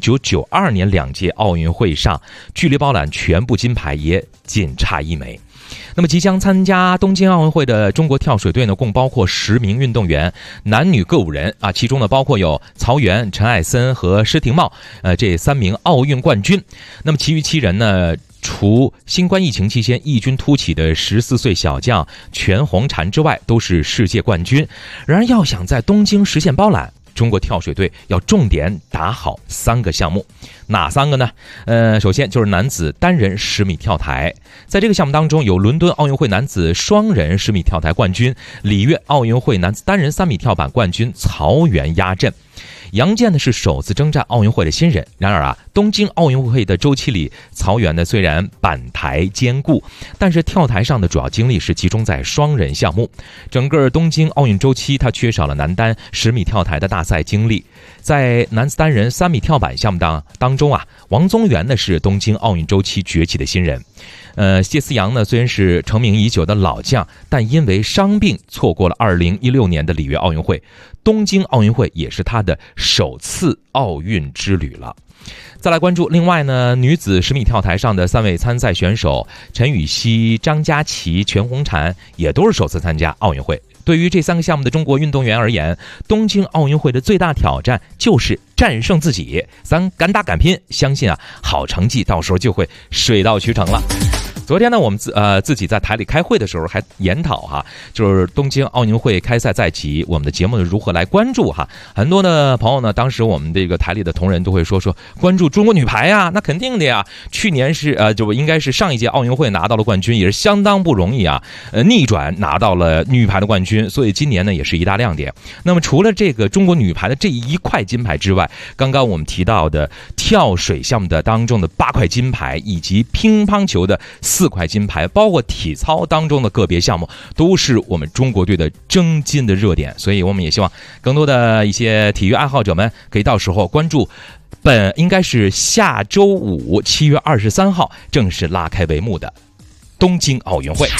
1992年2届奥运会上，距离包揽全部金牌也仅差1枚。那么即将参加东京奥运会的中国跳水队呢，共包括10名运动员，男女各5人啊，其中呢包括有曹原、陈艾森和施廷懋，这3名奥运冠军。那么其余7人呢，除新冠疫情期间异军突起的14岁小将全红婵之外，都是世界冠军。然而要想在东京实现包揽，中国跳水队要重点打好3个项目。哪3个呢？首先就是男子单人10米跳台。在这个项目当中，有伦敦奥运会男子双人10米跳台冠军，里约奥运会男子单人3米跳板冠军曹原压阵。杨健呢是首次征战奥运会的新人，然而东京奥运会的周期里，曹原呢虽然板台兼顾，但是跳台上的主要精力是集中在双人项目。整个东京奥运周期，他缺少了男单10米跳台的大赛经历。在男子单人3米跳板项目当中王宗源呢是东京奥运周期崛起的新人。谢思阳呢虽然是成名已久的老将，但因为伤病错过了2016年的里约奥运会，东京奥运会也是他的首次奥运之旅了。再来关注另外呢，女子10米跳台上的3位参赛选手陈芋汐、张家齐、全红婵也都是首次参加奥运会。对于这3个项目的中国运动员而言，东京奥运会的最大挑战就是战胜自己，咱敢打敢拼，相信好成绩到时候就会水到渠成了。昨天呢，我们自己在台里开会的时候还研讨就是东京奥运会开赛在即，我们的节目如何来关注很多的朋友呢，当时我们这个台里的同仁都会说关注中国女排那肯定的呀，去年是就应该是上一届奥运会拿到了冠军，也是相当不容易逆转拿到了女排的冠军，所以今年呢也是一大亮点。那么除了这个中国女排的这1块金牌之外，刚刚我们提到的跳水项目的当中的8块金牌，以及乒乓球的4块金牌，包括体操当中的个别项目，都是我们中国队的争金的热点。所以我们也希望更多的一些体育爱好者们可以到时候关注应该是下周5 7月23号正式拉开帷幕的东京奥运会。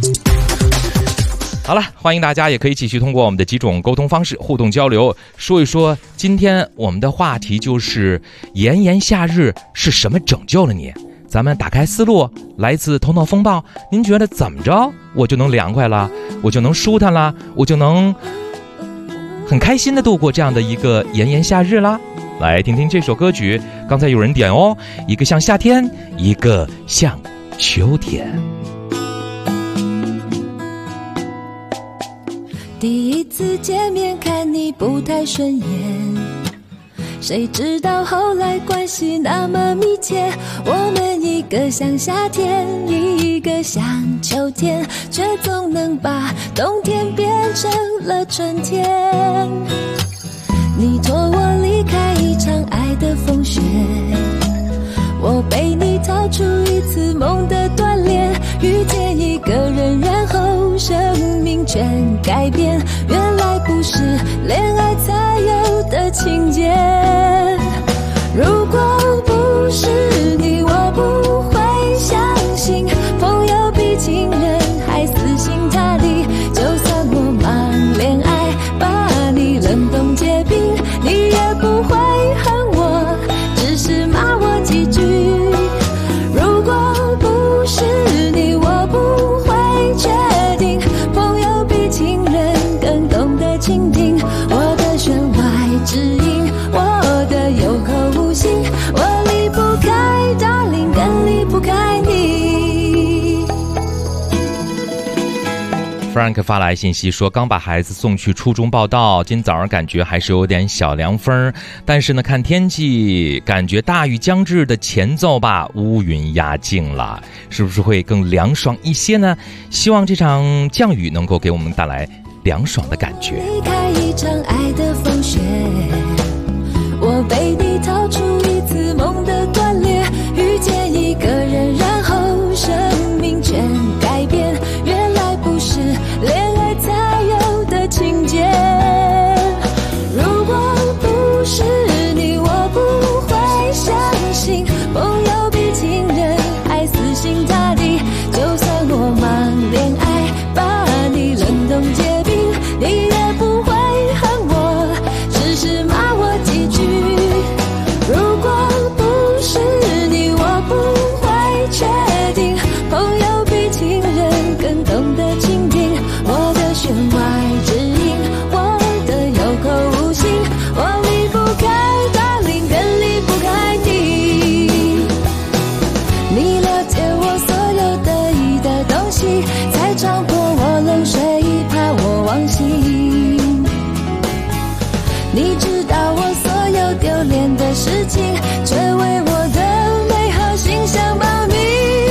好了，欢迎大家也可以继续通过我们的几种沟通方式互动交流，说一说今天我们的话题就是炎炎夏日是什么拯救了你？咱们打开思路，来自头脑风暴，您觉得怎么着我就能凉快了，我就能舒坦了，我就能很开心的度过这样的一个炎炎夏日啦？来听听这首歌曲，刚才有人点一个像夏天，一个像秋天。
第一次见面看你不太顺眼，谁知道后来关系那么密切，我们一个像夏天，一个像秋天，却总能把冬天变成了春天。你托我离开一场爱的风雪，我被你逃出一次梦的锻炼，遇见一个人，然后生命全改变，原来不是恋爱才有的情节。如果不是你，我不会相信朋友比情人还死
Frank 发来信息说，刚把孩子送去初中报到，今早上感觉还是有点小凉风，但是呢，看天气，感觉大雨将至的前奏吧，乌云压境了，是不是会更凉爽一些呢？希望这场降雨能够给我们带来凉爽的感觉。
离开一场爱的风雪，我被你掏出一次梦的断裂，遇见一个人，然后生命全改变，原来不是恋爱才有的情节。如果不是你，我不会相信朋友比情人还死心塌地，就算我忙恋爱把你冷冻结冰，你也不会恨我，只是骂我几句。如果不是你，我不会确定朋友比情人更懂得倾听我的弦外之音，我的有口无心，我离不开 darling， 更离不开你。你了解我所有得意的东西，才撞破我冷水，怕我忘形。你知道我所有丢脸的事情，却为我的美好形象保密。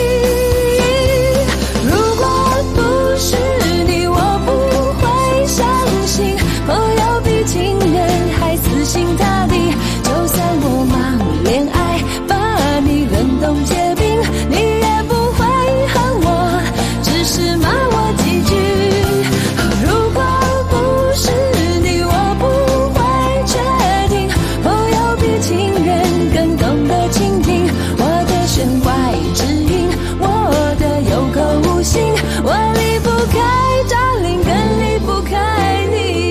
如果不是你，我不会相信朋友比情人还死心塌地，就算我忙恋爱把你冷冻结冰，你也不会恨我，只是骂我几句。如果不是你，我不会确定朋友比情人更懂得倾听我的弦外之音，我的有口无心，我离不开 darling， 更离不开你。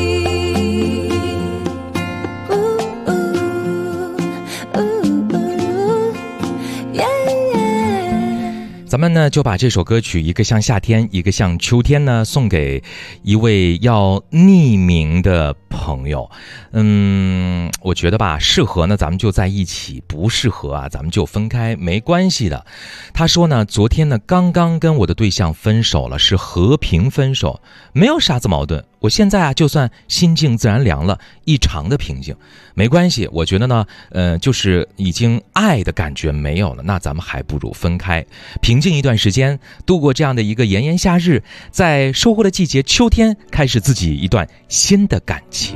咱们呢就把这首歌曲一个像夏天一个像秋天呢送给一位要匿名的朋友。我觉得吧，适合呢咱们就在一起，不适合啊咱们就分开，没关系的。他说呢，昨天呢刚刚跟我的对象分手了，是和平分手，没有啥子矛盾。我现在啊就算心静自然凉了，异常的平静，没关系。我觉得呢就是已经爱的感觉没有了，那咱们还不如分开，平静一段时间，度过这样的一个炎炎夏日，在收获的季节秋天开始自己一段新的感情。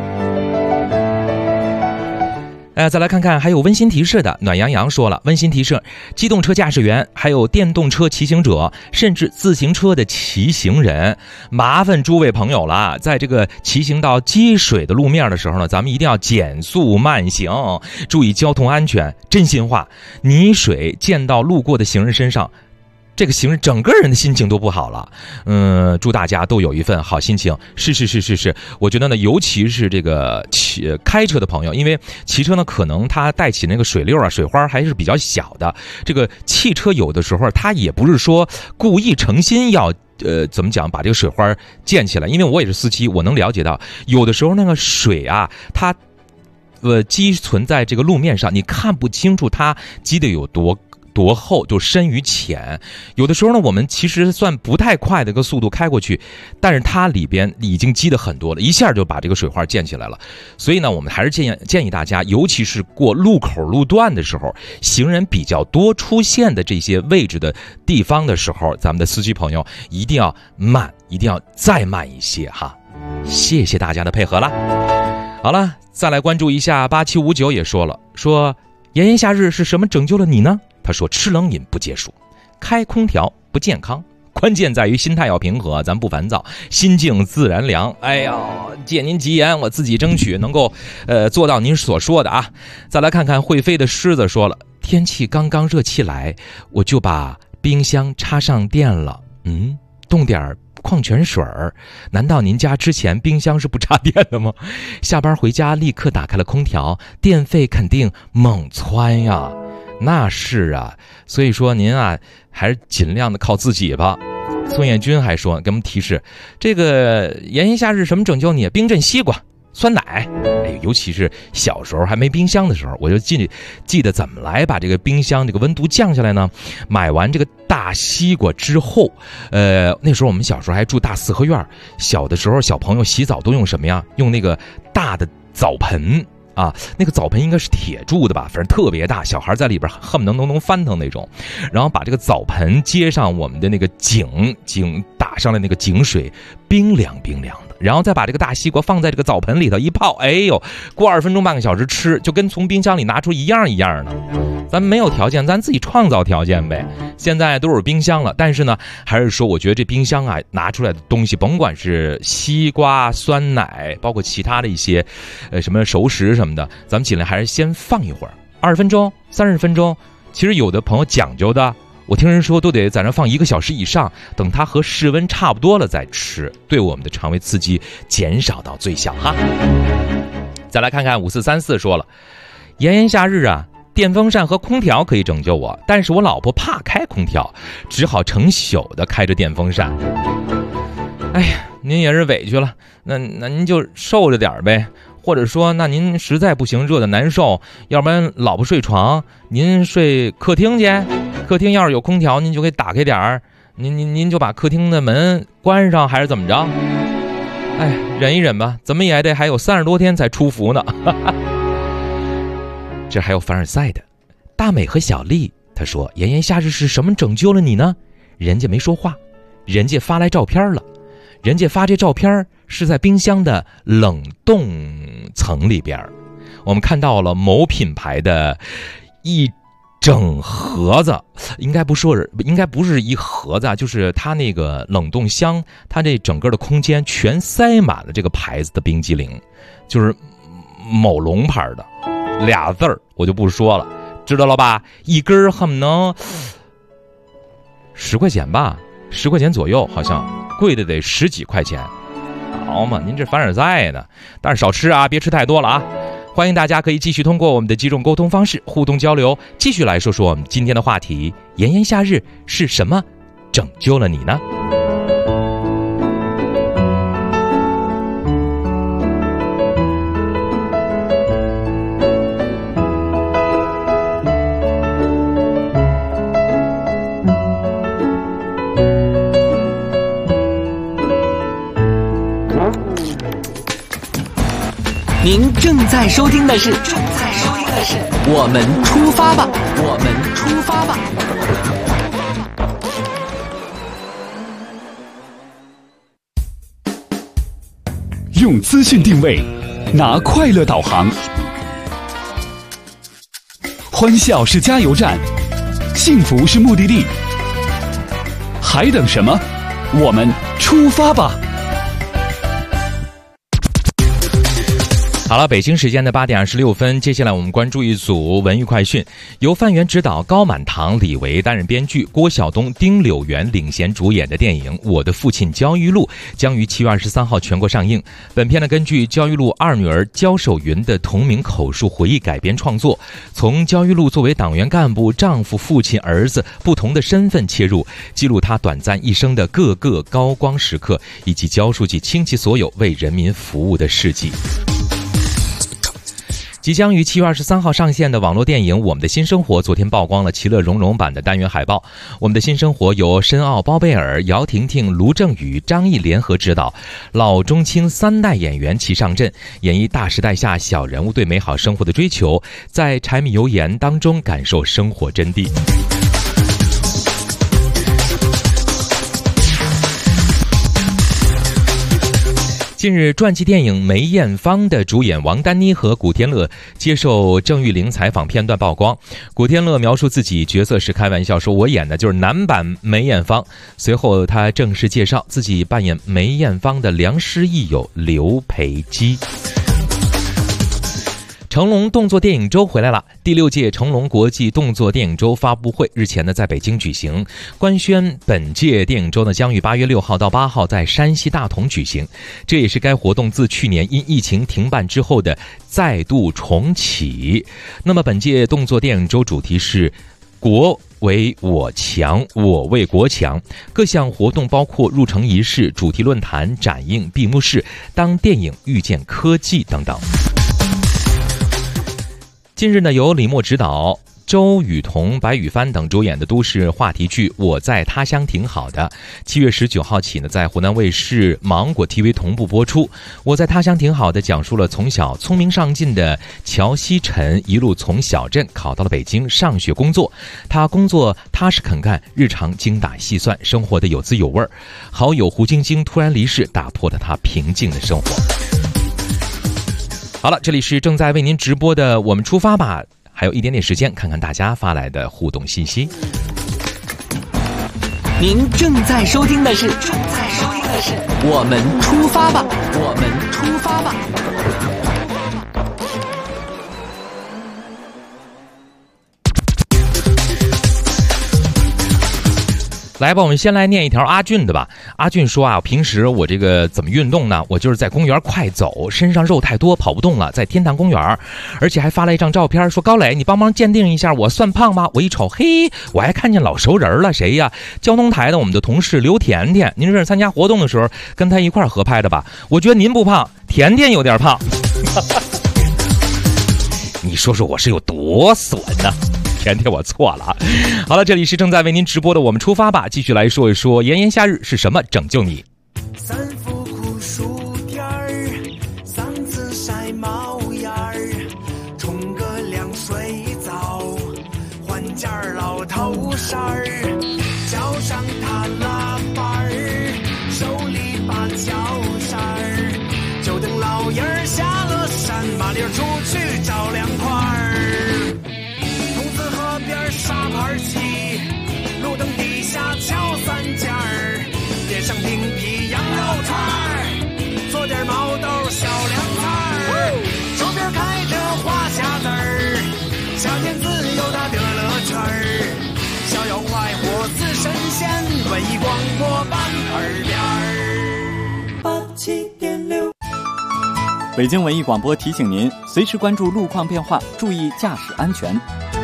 再来看看还有温馨提示的。暖洋洋说了，温馨提示，机动车驾驶员还有电动车骑行者，甚至自行车的骑行人，麻烦诸位朋友了，在这个骑行到积水的路面的时候呢，咱们一定要减速慢行，注意交通安全。真心话，泥水溅到路过的行人身上，这个行人整个人的心情都不好了。祝大家都有一份好心情。是，我觉得呢，尤其是这个开车的朋友，因为骑车呢可能它带起那个水溜啊水花还是比较小的，这个汽车有的时候它也不是说故意诚心要怎么讲把这个水花溅起来，因为我也是司机，我能了解到有的时候那个水啊它积存在这个路面上，你看不清楚它积得有多厚，就深于浅。有的时候呢，我们其实算不太快的一个速度开过去，但是它里边已经积得很多了，一下就把这个水花溅起来了。所以呢，我们还是建议大家，尤其是过路口路段的时候，行人比较多出现的这些位置的地方的时候，咱们的司机朋友一定要慢，一定要再慢一些哈。谢谢大家的配合了。好了，再来关注一下8759也说了，说炎炎夏日是什么拯救了你呢？他说吃冷饮不解暑，开空调不健康，关键在于心态要平和，咱不烦躁，心静自然凉。哎呀，借您吉言，我自己争取能够做到您所说的啊。再来看看会飞的狮子说了，天气刚刚热起来，我就把冰箱插上电了。冻点矿泉水儿，难道您家之前冰箱是不插电的吗？下班回家立刻打开了空调，电费肯定猛窜呀。那是啊，所以说您啊还是尽量的靠自己吧。宋彦军还说给我们提示，这个炎炎夏日什么拯救你？冰镇西瓜， 酸奶，尤其是小时候还没冰箱的时候，我就记得怎么来把这个冰箱这个温度降下来呢？买完这个大西瓜之后，那时候我们小时候还住大四合院，小的时候小朋友洗澡都用什么呀？用那个大的澡盆啊，那个澡盆应该是铁铸的吧，反正特别大，小孩在里边恨不得能翻腾那种。然后把这个澡盆接上我们的那个井打上了那个井水，冰凉冰凉的。然后再把这个大西瓜放在这个澡盆里头一泡，哎呦，过20分钟半个小时吃，就跟从冰箱里拿出一样的。咱们没有条件，咱自己创造条件呗。现在都有冰箱了，但是呢，还是说我觉得这冰箱啊拿出来的东西，甭管是西瓜、酸奶，包括其他的一些什么熟食什么的，咱们尽量还是先放一会儿，20分钟、30分钟。其实有的朋友讲究的，我听人说都得在那放1个小时以上，等它和室温差不多了再吃，对我们的肠胃刺激减少到最小哈。再来看看5434说了，炎炎夏日啊，电风扇和空调可以拯救我，但是我老婆怕开空调，只好成宿的开着电风扇。哎呀，您也是委屈了，那您就受着点呗。或者说，那您实在不行，热的难受，要不然老婆睡床，您睡客厅去。客厅要是有空调，您就给打开点儿，您就把客厅的门关上，还是怎么着？哎，忍一忍吧，怎么也得还有30多天才出伏呢。这还有凡尔赛的大美和小丽，她说炎炎夏日是什么拯救了你呢？人家没说话，人家发来照片了，人家发这照片是在冰箱的冷冻层里边，我们看到了某品牌的一整盒子，应该不是一盒子，就是它那个冷冻箱，它这整个的空间全塞满了这个牌子的冰激凌，就是某龙牌的，2字儿我就不说了，知道了吧？一根恨不能10块钱吧，10块钱左右，好像贵的得10几块钱。好嘛，您这凡尔赛呢，但是少吃啊，别吃太多了啊。欢迎大家可以继续通过我们的几种沟通方式互动交流，继续来说说我们今天的话题：炎炎夏日是什么拯救了你呢？
您正在收听的是我们出发吧，我们出发吧。
用资讯定位，拿快乐导航，欢笑是加油站，幸福是目的地，还等什么？我们出发吧。
好了，北京时间的8点26分，接下来我们关注一组文娱快讯。由范源执导，高满堂、李维担任编剧，郭晓东、丁柳元领衔主演的电影《我的父亲焦裕禄》将于7月23号全国上映。本片呢，根据焦裕禄二女儿焦守云的同名口述回忆改编创作，从焦裕禄作为党员干部、丈夫、父亲、儿子不同的身份切入，记录他短暂一生的各个高光时刻，以及焦书记倾其所有为人民服务的事迹。即将于7月23号上线的网络电影《我们的新生活》昨天曝光了其乐融融版的单元海报。《我们的新生活》由申奥、包贝尔、姚婷婷、卢正雨、张译联合执导，老中青3代演员齐上阵，演绎大时代下小人物对美好生活的追求，在柴米油盐当中感受生活真谛。近日，传记电影《梅艳芳》的主演王丹妮和古天乐接受郑裕玲采访片段曝光。古天乐描述自己角色时开玩笑说：“我演的就是男版梅艳芳。”随后他正式介绍自己扮演梅艳芳的良师益友刘培基。成龙动作电影周回来了，第6届成龙国际动作电影周发布会日前呢在北京举行，官宣本届电影周呢将于8月6号到8号在山西大同举行，这也是该活动自去年因疫情停办之后的再度重启。那么本届动作电影周主题是国为我强，我为国强。各项活动包括入城仪式、主题论坛、展映、闭幕式、当电影遇见科技等等。近日呢，由李默执导，周雨彤、白宇帆等主演的都市话题剧《我在他乡挺好的》，7月19号起呢，在湖南卫视芒果 TV 同步播出。《我在他乡挺好的》讲述了从小聪明上进的乔希晨一路从小镇考到了北京上学工作。他工作踏实肯干，日常精打细算，生活的有滋有味。好友胡晶晶突然离世，打破了他平静的生活。好了，这里是正在为您直播的我们出发吧，还有一点点时间，看看大家发来的互动信息。
您正在收听的是我们出发吧，我们出发吧。
来吧，我们先来念一条阿俊的吧。阿俊说啊，平时我这个怎么运动呢？我就是在公园快走，身上肉太多跑不动了，在天坛公园，而且还发了一张照片，说高磊，你帮忙鉴定一下我算胖吗？我一瞅，嘿，我还看见老熟人了，谁呀？交通台的我们的同事刘甜甜，您是参加活动的时候跟他一块合拍的吧？我觉得您不胖，甜甜有点胖。你说说我是有多损呢？甜甜，我错了。好了，这里是正在为您直播的我们出发吧，继续来说一说炎炎夏日是什么拯救你。
三伏酷暑天儿，嗓子晒冒烟儿，冲个凉水澡，换件老头衫儿，脚上踏喇叭儿，手里把脚扇儿，就等老爷儿下了山，麻溜出去找凉快儿。沙盘棋，路灯底下敲三件儿，点上冰皮羊肉串儿，做点毛豆小凉菜儿，手边开着花匣子儿，夏天自由的乐趣儿，逍遥快活似神仙，文艺广播伴耳边儿87.6。
北京文艺广播提醒您，随时关注路况变化，注意驾驶安全。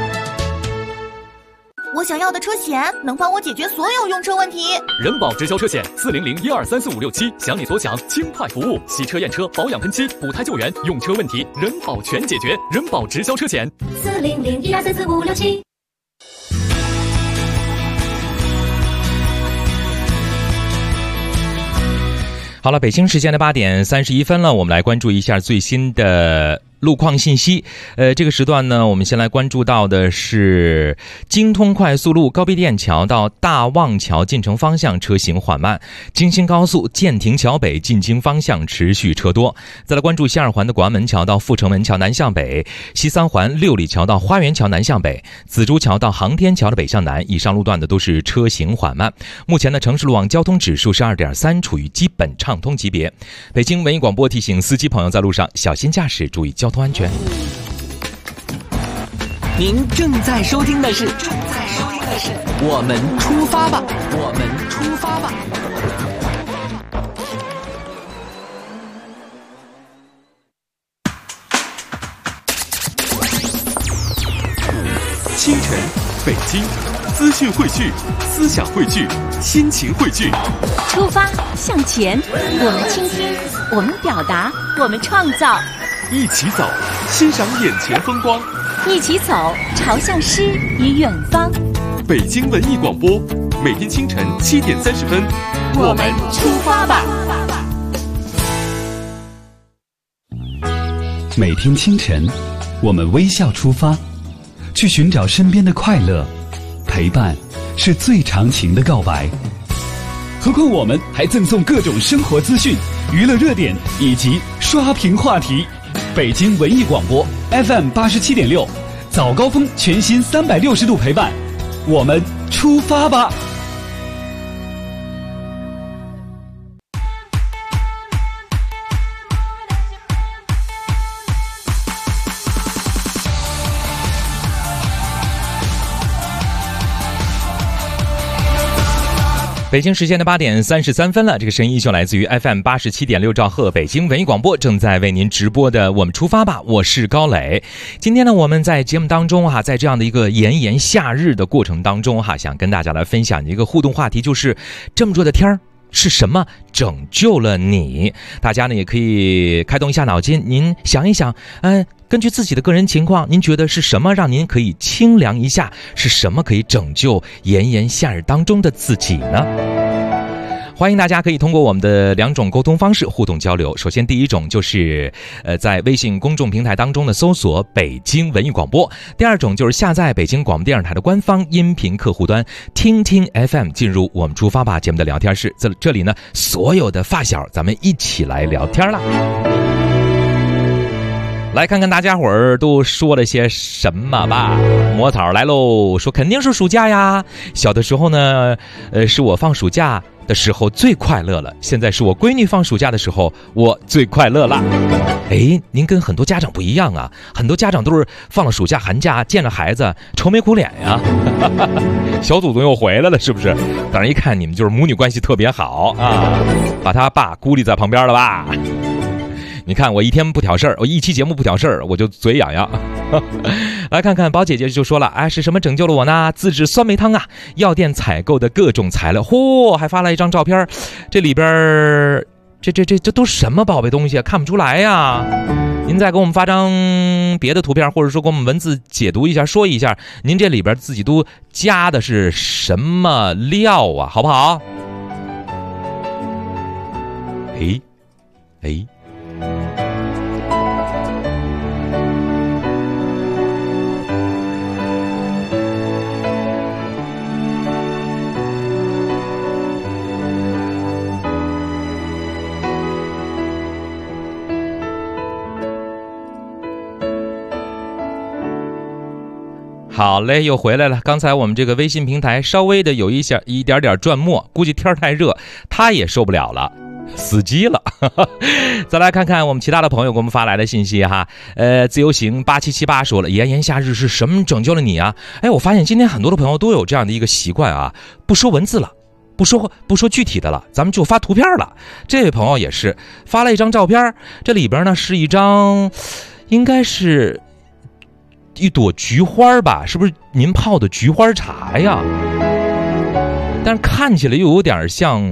我想要的车险能帮我解决所有用车问题。
人保直销车险40012345677，想你所想，轻快服务，洗车验车、保养喷漆、补胎救援，用车问题人保全解决。人保直销车险
40012345677。
好了，北京时间的8点31分了，我们来关注一下最新的路况信息。这个时段呢，我们先来关注到的是京通快速路高碑店桥到大望桥进城方向车行缓慢，京新高速建亭桥北进京方向持续车多。再来关注西2环的广安门桥到阜成门桥南向北，西3环六里桥到花园桥南向北，紫竹桥到航天桥的北向南，以上路段的都是车行缓慢。目前的城市路网交通指数是2.3，处于基本畅通级别。北京文艺广播提醒司机朋友在路上小心驾驶，注意交通安全。
您正在收听的是我们出发吧，我们出发吧。
清晨，北京，资讯汇聚，思想汇聚，心情汇聚。
出发向前，我们倾听，我们表达，我们创造。
一起走，欣赏眼前风光。
一起走，朝向诗与远方。
北京文艺广播，每天清晨7点30分，
我们出发吧。
每天清晨，我们微笑出发，去寻找身边的快乐。陪伴是最长情的告白。何况我们还赠送各种生活资讯、娱乐热点以及刷屏话题。北京文艺广播 FM 87.6，早高峰全新360度陪伴，我们出发吧。
北京时间的8点33分了，这个声音依旧来自于 FM 87.6兆赫北京文艺广播，正在为您直播的我们出发吧，我是高磊。今天呢，我们在节目当中在这样的一个炎炎夏日的过程当中想跟大家来分享一个互动话题，就是这么热的天儿，是什么拯救了你？大家呢也可以开动一下脑筋，您想一想，根据自己的个人情况，您觉得是什么让您可以清凉一下？是什么可以拯救炎炎夏日当中的自己呢？欢迎大家可以通过我们的2种沟通方式互动交流。首先第一种就是在微信公众平台当中的搜索北京文艺广播，第二种就是下载北京广播电视台的官方音频客户端听听 FM， 进入我们出发吧节目的聊天室，这里呢所有的发小咱们一起来聊天啦。来看看大家伙儿都说了些什么吧。魔草来喽，说肯定是暑假呀。小的时候呢，是我放暑假的时候最快乐了。现在是我闺女放暑假的时候，我最快乐了。您跟很多家长不一样啊，很多家长都是放了暑假寒假见了孩子愁眉苦脸呀。小祖宗又回来了，是不是？当然一看你们就是母女关系特别好啊，把他爸孤立在旁边了吧。你看我一天不挑事儿，我一期节目不挑事儿，我就嘴痒痒。来看看宝姐姐就说了，是什么拯救了我呢？自制酸梅汤啊，药店采购的各种材料，还发了一张照片，这里边这都什么宝贝东西啊？看不出来呀。您再给我们发张别的图片，或者说给我们文字解读一下，说一下您这里边自己都加的是什么料啊，好不好？好嘞，又回来了。刚才我们这个微信平台稍微的有一点点转墨，估计天太热，他也受不了了，死机了。再来看看我们其他的朋友给我们发来的信息哈。自由行8778说了，炎炎夏日是什么拯救了你啊？我发现今天很多的朋友都有这样的一个习惯啊，不说文字了，不说具体的了，咱们就发图片了。这位朋友也是发了一张照片，这里边呢是一张，应该是一朵菊花吧，是不是您泡的菊花茶呀？但是看起来又有点像，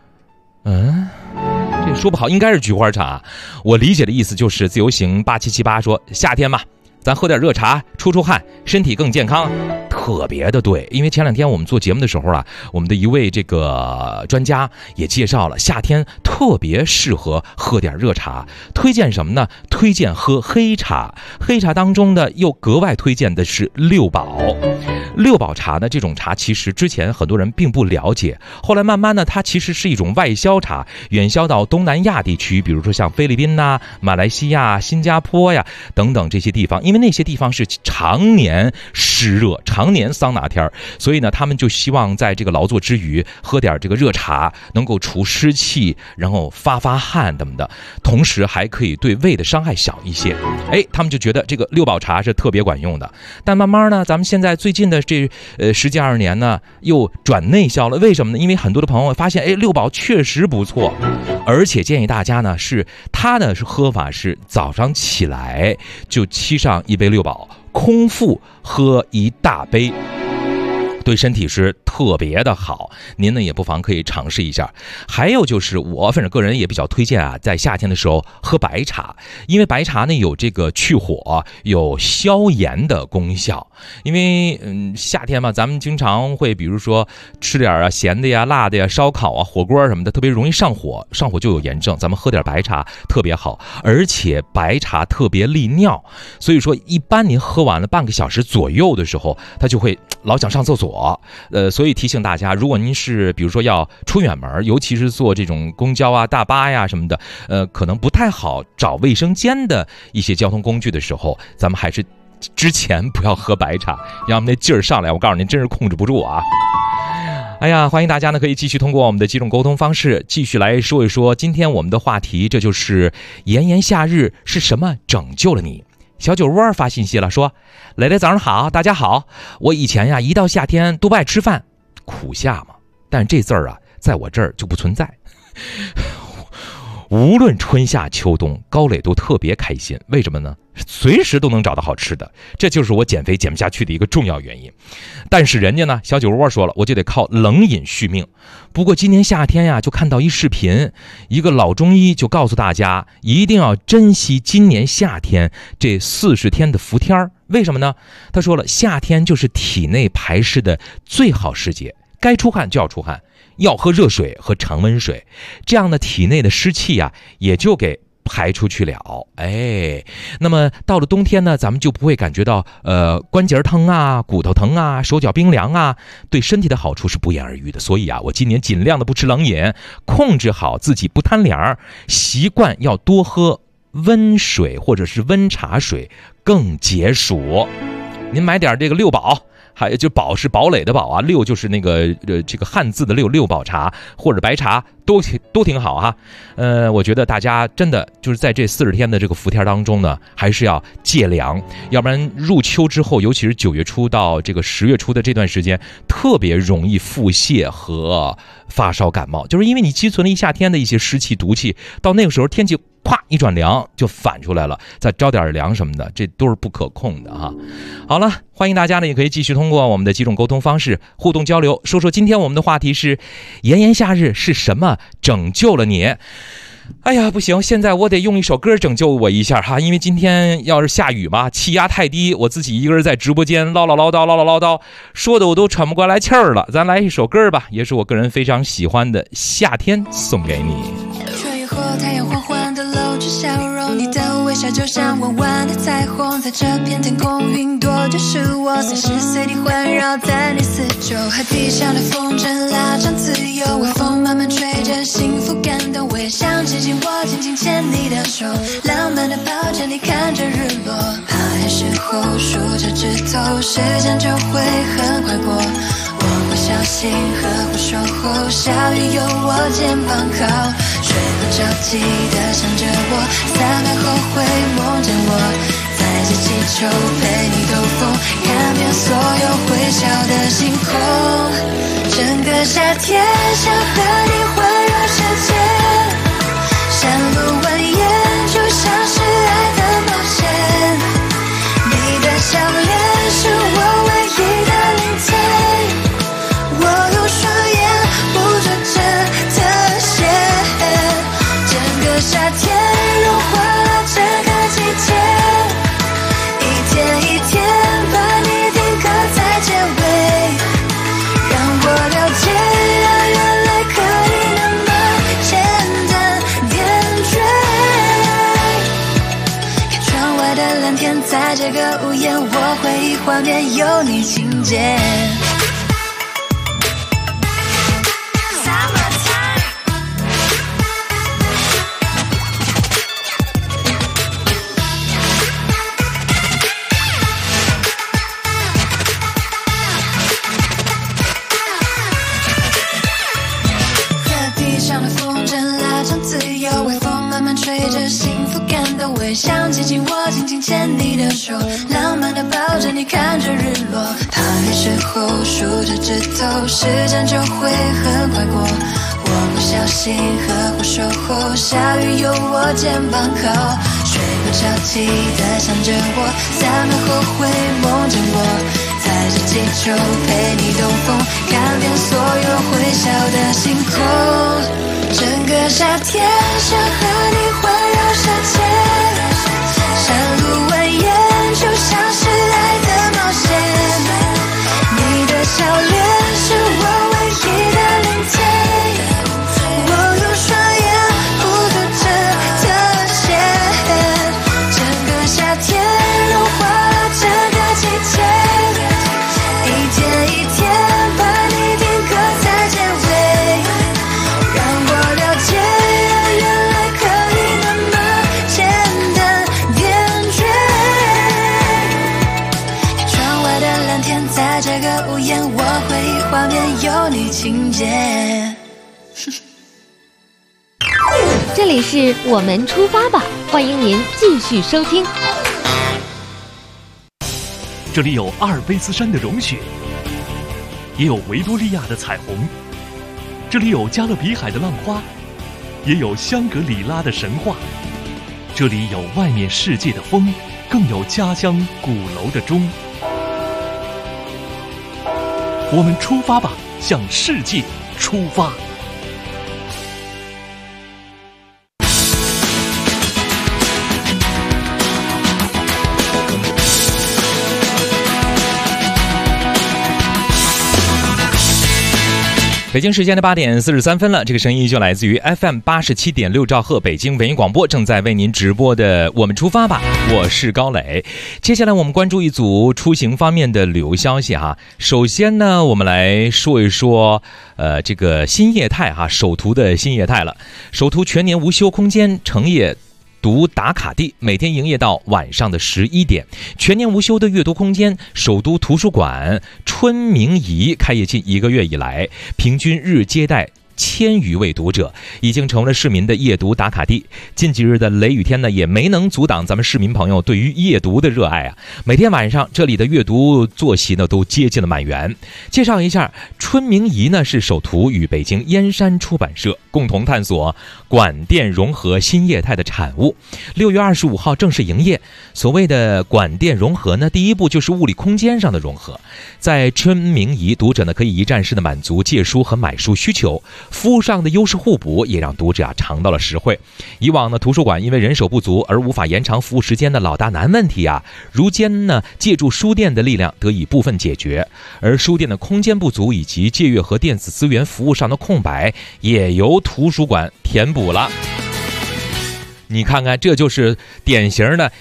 这个说不好，应该是菊花茶。我理解的意思就是自由行8778说，夏天嘛，咱喝点热茶出汗，身体更健康。特别的对，因为前2天我们做节目的时候我们的一位这个专家也介绍了，夏天特别适合喝点热茶，推荐什么呢？推荐喝黑茶。黑茶当中的又格外推荐的是六宝。六宝茶呢，这种茶其实之前很多人并不了解，后来慢慢呢，它其实是一种外销茶，远销到东南亚地区，比如说像菲律宾马来西亚、新加坡呀等等这些地方，因为那些地方是常年湿热、常年桑拿天，所以呢，他们就希望在这个劳作之余喝点这个热茶，能够除湿气，然后发汗等的，同时还可以对胃的伤害小一些。他们就觉得这个六宝茶是特别管用的。但慢慢呢，咱们现在最近的这10几20年呢，又转内销了。为什么呢？因为很多的朋友发现，六宝确实不错，而且建议大家呢，是他的喝法是早上起来就沏上一杯六宝，空腹喝一大杯，对身体是特别的好，您呢也不妨可以尝试一下。还有就是我反正个人也比较推荐在夏天的时候喝白茶，因为白茶呢有这个去火、有消炎的功效。因为夏天嘛，咱们经常会比如说吃点咸的呀、辣的呀、烧烤火锅什么的，特别容易上火，上火就有炎症。咱们喝点白茶特别好，而且白茶特别利尿，所以说一般您喝完了半个小时左右的时候，它就会老想上厕所。所以提醒大家，如果您是比如说要出远门，尤其是坐这种公交大巴呀什么的，可能不太好找卫生间的一些交通工具的时候，咱们还是之前不要喝白茶，要么那劲儿上来，我告诉您真是控制不住啊。欢迎大家呢可以继续通过我们的几种沟通方式继续来说一说今天我们的话题，这就是炎炎夏日是什么拯救了你。小酒窝发信息了，说磊磊早上好，大家好，我以前一到夏天都不爱吃饭，苦夏嘛，但是这字儿在我这儿就不存在。无论春夏秋冬，高磊都特别开心。为什么呢？随时都能找到好吃的，这就是我减肥减不下去的一个重要原因。但是人家呢，小酒窝说了，我就得靠冷饮续命。不过今年夏天呀，就看到一视频，一个老中医就告诉大家，一定要珍惜今年夏天这40天的伏天。为什么呢？他说了，夏天就是体内排湿的最好时节，该出汗就要出汗，要喝热水和常温水，这样的体内的湿气呀，也就给排出去了。那么到了冬天呢，咱们就不会感觉到关节疼啊、骨头疼啊、手脚冰凉啊，对身体的好处是不言而喻的。所以啊，我今年尽量的不吃冷饮，控制好自己不贪凉，习惯要多喝温水或者是温茶水，更解暑。您买点这个六宝，还有就宝是堡垒的宝啊，六就是那个这个汉字的六，六宝茶或者白茶都挺好哈。我觉得大家真的就是在这40天的这个伏天当中呢，还是要戒凉，要不然入秋之后，尤其是9月初到这个10月初的这段时间，特别容易腹泻和发烧感冒，就是因为你积存了一夏天的一些湿气毒气，到那个时候天气咵一转凉就反出来了，再着点凉什么的，这都是不可控的哈。好了，欢迎大家呢，也可以继续通过我们的几种沟通方式互动交流，说说今天我们的话题是炎炎夏日是什么拯救了你。哎呀，不行，现在我得用一首歌拯救我一下哈，因为今天要是下雨嘛，气压太低，我自己一个人在直播间唠叨，说的我都喘不过来气儿了。咱来一首歌吧，也是我个人非常喜欢的《夏天》，送给你。
春雨后，太阳缓缓地露出笑容，你的微笑就像弯弯的彩虹，在这片天空，云朵就是我，随时随地环绕在你四周。海堤上的风筝拉长自由，微风慢慢吹着，幸福感动。我也想紧紧握，紧紧牵你的手，浪漫的抱着你，看着日落。爬海时候数着指头，时间就会很快过。我会小心呵护守候，小雨有我肩膀靠，睡不着记得想着我，3秒后会梦见我，载着气球陪你兜风，看遍所有会笑的星空。整个夏天想和你环绕世界，山路蜿蜒就像是爱的冒险，你的笑脸是我唯一的临界，我用双眼捕捉着特写，整个夏天融化了这个季节，一天一天把你定格在结尾，让我了解，让原来可以那么简单点缀。看窗外的蓝天，在这个屋檐，我回忆画面有你情节。想紧紧握，紧紧牵你的手，浪漫的抱着你，看着日落。爬海时候数着指头，时间就会很快过。我不小心呵护守候，下雨有我肩膀靠，睡不着记得想着我，3秒后会梦见我，载着气球陪你兜风，看遍所有会笑的星空。整个夏天想和你环绕世界，山路蜿蜒就像是爱的冒险，你的笑脸是我唯一的临界，我用双眼捕捉着特写，整个夏天融化了这个季节，一天一天把你定格在结尾，让我了解，原来可以那么简单点缀。看窗外的蓝天，在这个屋檐，我回忆画面有你情节。
这里是我们出发吧，欢迎您继续收听。
这里有阿尔卑斯山的融雪，也有维多利亚的彩虹。 这里有加勒比海的浪花，也有香格里拉的神话。这里有外面世界的风，更有家乡鼓楼的钟。我们出发吧，向世界出发。
北京时间的8点43分了，这个声音就来自于 FM 87.6兆赫北京文艺广播，正在为您直播的我们出发吧，我是高磊。接下来我们关注一组出行方面的旅游消息哈。首先呢，我们来说一说这个新业态哈，首图的新业态了。首图全年无休空间成业读打卡地，每天营业到晚上的11点。全年无休的阅读空间首都图书馆春明仪开业近1个月以来，平均日接待1000余位读者，已经成为了市民的夜读打卡地。近几日的雷雨天呢，也没能阻挡咱们市民朋友对于夜读的热爱啊！每天晚上这里的阅读作息呢都接近了满员。介绍一下，春明仪呢是首图与北京燕山出版社共同探索馆店融合新业态的产物。6月25号正式营业。所谓的馆店融合呢，第一步就是物理空间上的融合。在春明仪，读者呢可以一站式的满足借书和买书需求。服务上的优势互补也让读者尝到了实惠。以往呢，图书馆因为人手不足而无法延长服务时间的老大难问题啊，如今呢，借助书店的力量得以部分解决，而书店的空间不足以及借阅和电子资源服务上的空白也由图书馆填补了。你看看，这就是典型的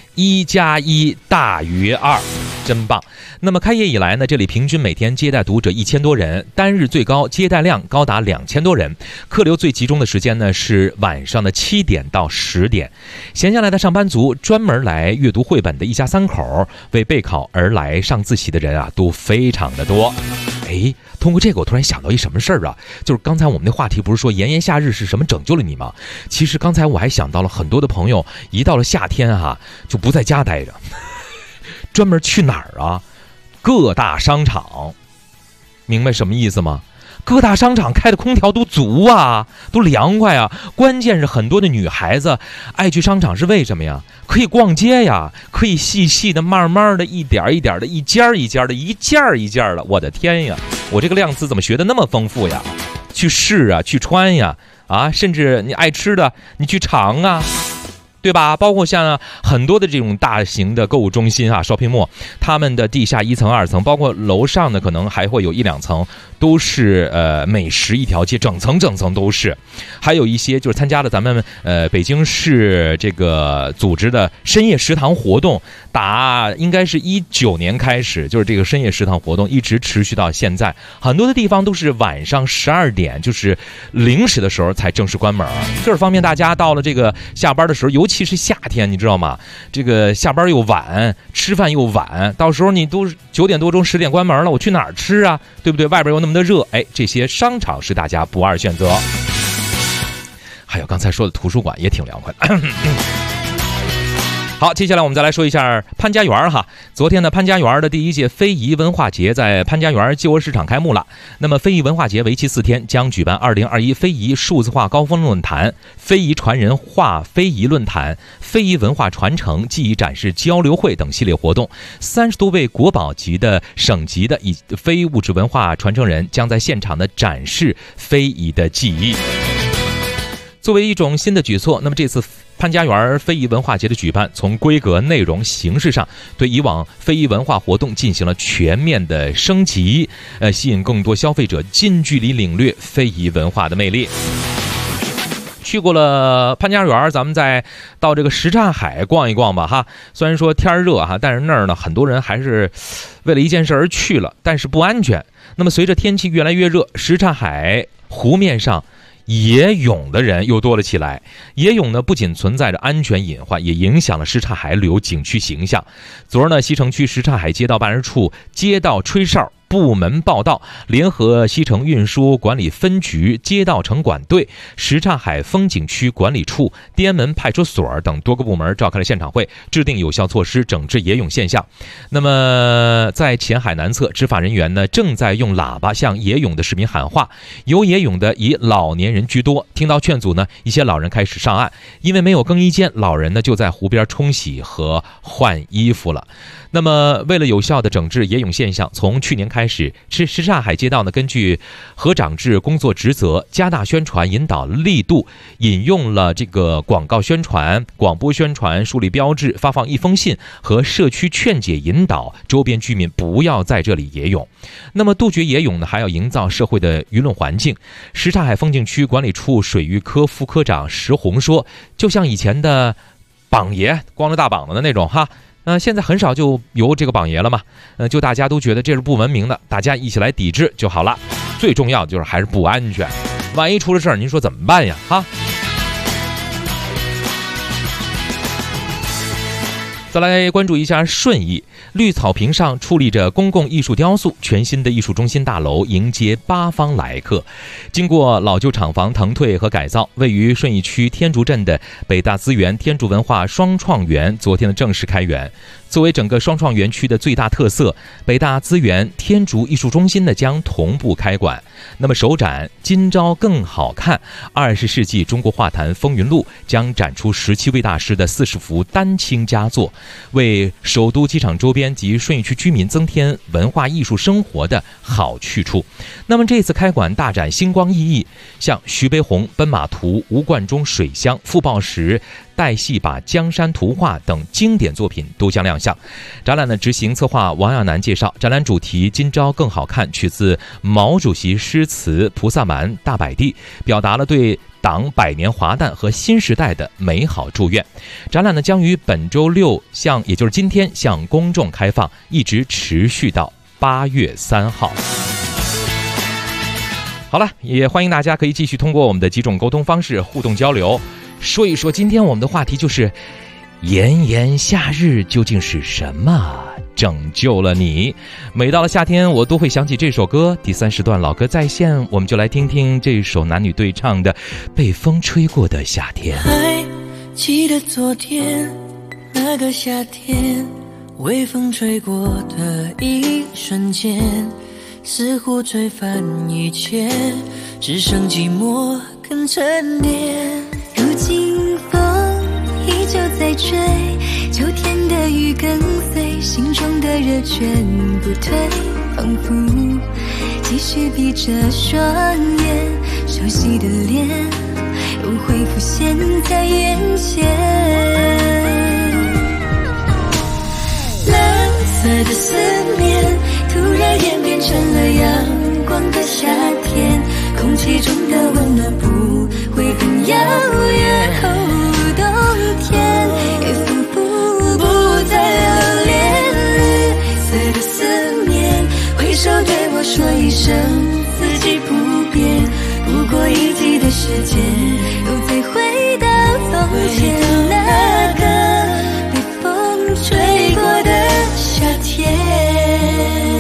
1+1大于2，真棒。那么开业以来呢，这里平均每天接待读者1000多人，单日最高接待量高达2000多人，客流最集中的时间呢是晚上的7点到10点。闲下来的上班族，专门来阅读绘本的一家3口，为备考而来上自习的人啊都非常的多。通过这个我突然想到一什么事儿啊，就是刚才我们那话题不是说炎炎夏日是什么拯救了你吗？其实刚才我还想到了很多的朋友一到了夏天啊就不在家待着，专门去哪儿啊？各大商场。明白什么意思吗？各大商场开的空调都足啊，都凉快啊。关键是很多的女孩子爱去商场是为什么呀？可以逛街呀，可以细细的慢慢的一点一点的一件一件的一件一件的。我的天呀，我这个量词怎么学的那么丰富呀？去试啊，去穿呀，甚至你爱吃的你去尝啊，对吧？包括像很多的这种大型的购物中心shopping mall， 他们的地下1层2层，包括楼上的可能还会有1、2层，都是美食一条街，整层都是。还有一些就是参加了咱们北京市这个组织的深夜食堂活动，应该是19年开始，就是这个深夜食堂活动一直持续到现在。很多的地方都是晚上12点，就是0时的时候才正式关门，就是方便大家到了这个下班的时候，尤其是夏天，你知道吗？这个下班又晚，吃饭又晚，到时候你都9点多钟10点关门了，我去哪儿吃啊？对不对？外边又那么的热，这些商场是大家不二选择。还有刚才说的图书馆也挺凉快的。好，接下来我们再来说一下潘家园哈。昨天呢，潘家园的第1届非遗文化节在潘家园旧货市场开幕了。那么非遗文化节为期4天，将举办2021非遗数字化高峰论坛、非遗传人画非遗论坛、非遗文化传承技艺展示交流会等系列活动。30多位国宝级的、省级的非物质文化传承人将在现场的展示非遗的技艺。作为一种新的举措，那么这次潘家园非遗文化节的举办，从规格、内容、形式上对以往非遗文化活动进行了全面的升级，吸引更多消费者近距离领略非遗文化的魅力。去过了潘家园，咱们再到这个什刹海逛一逛吧哈。虽然说天热哈，但是那儿呢很多人还是为了一件事而去了，但是不安全。那么随着天气越来越热，什刹海湖面上野泳的人又多了起来。野泳呢不仅存在着安全隐患，也影响了什刹海旅游景区形象。昨儿呢，西城区什刹海街道办事处街道吹哨部门报道，联合西城运输管理分局、街道城管队、什刹海风景区管理处、滇门派出所等多个部门召开了现场会，制定有效措施整治野涌现象。那么在前海南侧，执法人员呢正在用喇叭向野涌的市民喊话，游野涌的以老年人居多。听到劝阻呢，一些老人开始上岸，因为没有更衣间，老人呢就在湖边冲洗和换衣服了。那么为了有效的整治野涌现象，从去年开始，什刹海街道呢根据河长制工作职责，加大宣传引导力度，引用了这个广告宣传、广播宣传、树立标志、发放一封信和社区劝解引导周边居民不要在这里野涌。那么杜绝野涌呢，还要营造社会的舆论环境。什刹海风景区管理处水域科副科长石红说，就像以前的榜爷，光着大膀子的那种哈。现在很少就有这个榜爷了嘛，就大家都觉得这是不文明的，大家一起来抵制就好了。最重要的就是还是不安全，万一出了事儿，您说怎么办呀？哈。再来关注一下顺义绿草坪上矗立着公共艺术雕塑，全新的艺术中心大楼迎接八方来客。经过老旧厂房腾退和改造，位于顺义区天竺镇的北大资源天竺文化双创园昨天的正式开园。作为整个双创园区的最大特色，北大资源天竺艺术中心呢将同步开馆。那么首展今朝更好看20世纪中国画坛风云录将展出17位大师的40幅丹青佳作，为首都机场周边及顺义区居民增添文化艺术生活的好去处。那么这次开馆大展星光熠熠，像徐悲鸿奔马图、吴冠中水乡、傅抱石带戏把江山图画等经典作品都将亮相。展览的执行策划王亚楠介绍，展览主题今朝更好看取自毛主席诗词《菩萨蛮·大摆地》，表达了对党100年华诞和新时代的美好祝愿。展览呢将于本周6也就是今天向公众开放，一直持续到8月3号。好了，也欢迎大家可以继续通过我们的几种沟通方式互动交流，说一说今天我们的话题就是炎炎夏日究竟是什么拯救了你？每到了夏天我都会想起这首歌。第3时段老歌在线，我们就来听听这首男女对唱的《被风吹过的夏天》。
还记得昨天那个夏天，微风吹过的一瞬间，似乎吹翻一切，只剩寂寞更沉淀。
如今风依旧在吹，秋天的雨跟随，心中的热全不退，仿佛继续闭着双眼，熟悉的脸又会浮现在眼前。蓝色的思念突然演变成了阳光的夏天，空气中的温暖不会很遥远，冬天也仿佛不再留恋。绿色的思念挥手对我说一声四季不变，不过一季的时间又再回到从前那个被风吹过的夏天。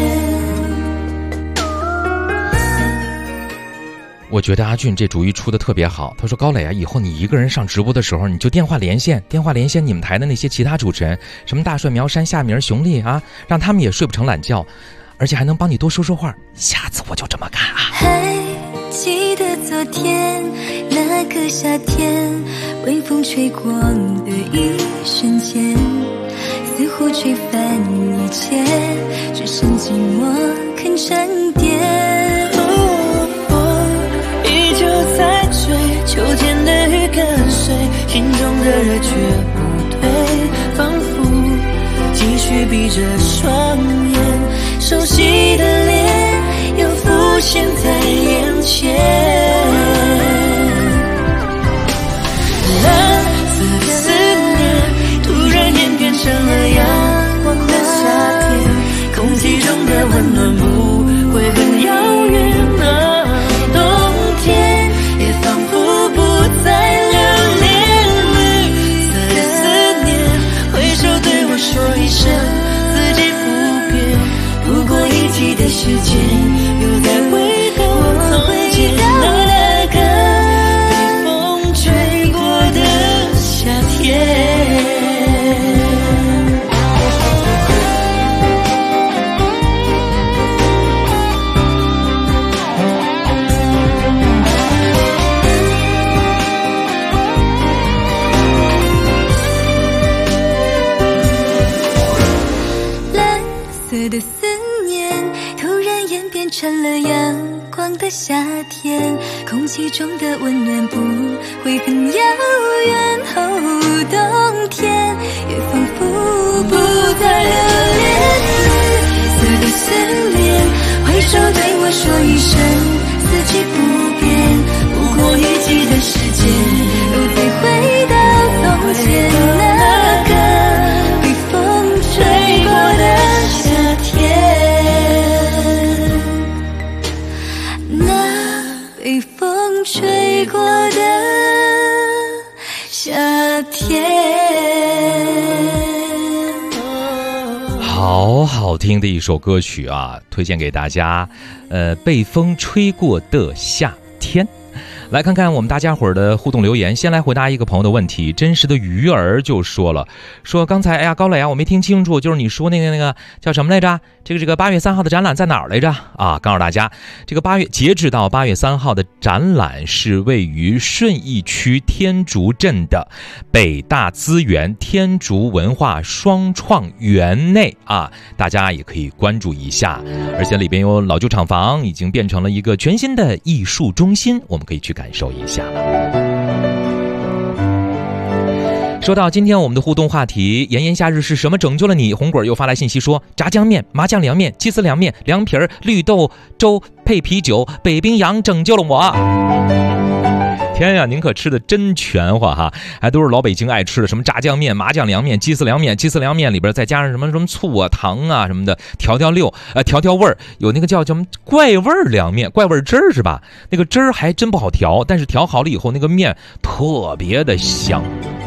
我觉得阿俊这主意出的特别好。他说高磊啊，以后你一个人上直播的时候，你就电话连线你们台的那些其他主持人，什么大帅、苗山、夏明、熊丽啊，让他们也睡不成懒觉，而且还能帮你多说说话。下次我就这么干啊。
还记得昨天那个夏天，微风吹过的一瞬间，似乎吹翻一切，只剩寂寞肯沉淀。
依旧在追，秋天的雨跟随，心中的热却不退，仿佛继续闭着双眼，熟悉的脸又浮现在眼前。蓝色的思念突然演变成了阳光的夏天，空气中的温暖不会很遥远啊，说一声四季不变，不过一记的时间，又在回头从前那个被风吹过的夏天。
的思念突然演变成了阳光的夏天，空气中的温暖不会很遥远，冬天也仿佛不再留恋。绿色的思念，挥手对我说一声四季不变，不过预计的时间又再回到从前那个被风吹过的夏天，那被风吹过的夏天。
好好听的一首歌曲啊，推荐给大家。被风吹过的夏天。来看看我们大家伙儿的互动留言，先来回答一个朋友的问题。真实的鱼儿就说了，说刚才高磊啊，我没听清楚，就是你说那个叫什么来着？这个8月3号的展览在哪儿来着？啊，告诉大家，这个截止到8月3号的展览是位于顺义区天竺镇的北大资源天竺文化双创园内啊，大家也可以关注一下。而且里边有老旧厂房，已经变成了一个全新的艺术中心，我们可以去感受一下。说到今天我们的互动话题，炎炎夏日是什么拯救了你？红果又发来信息说，炸酱面、麻酱凉面、鸡丝凉面、凉皮儿、绿豆粥配啤酒、北冰洋拯救了我。天呀，您可吃的真全乎哈，还都是老北京爱吃的，什么炸酱面、麻酱凉面、鸡丝凉面，鸡丝凉面里边再加上什么醋啊、糖啊什么的，调味儿，有那个叫什么怪味儿凉面，怪味汁儿是吧？那个汁儿还真不好调，但是调好了以后，那个面特别的香。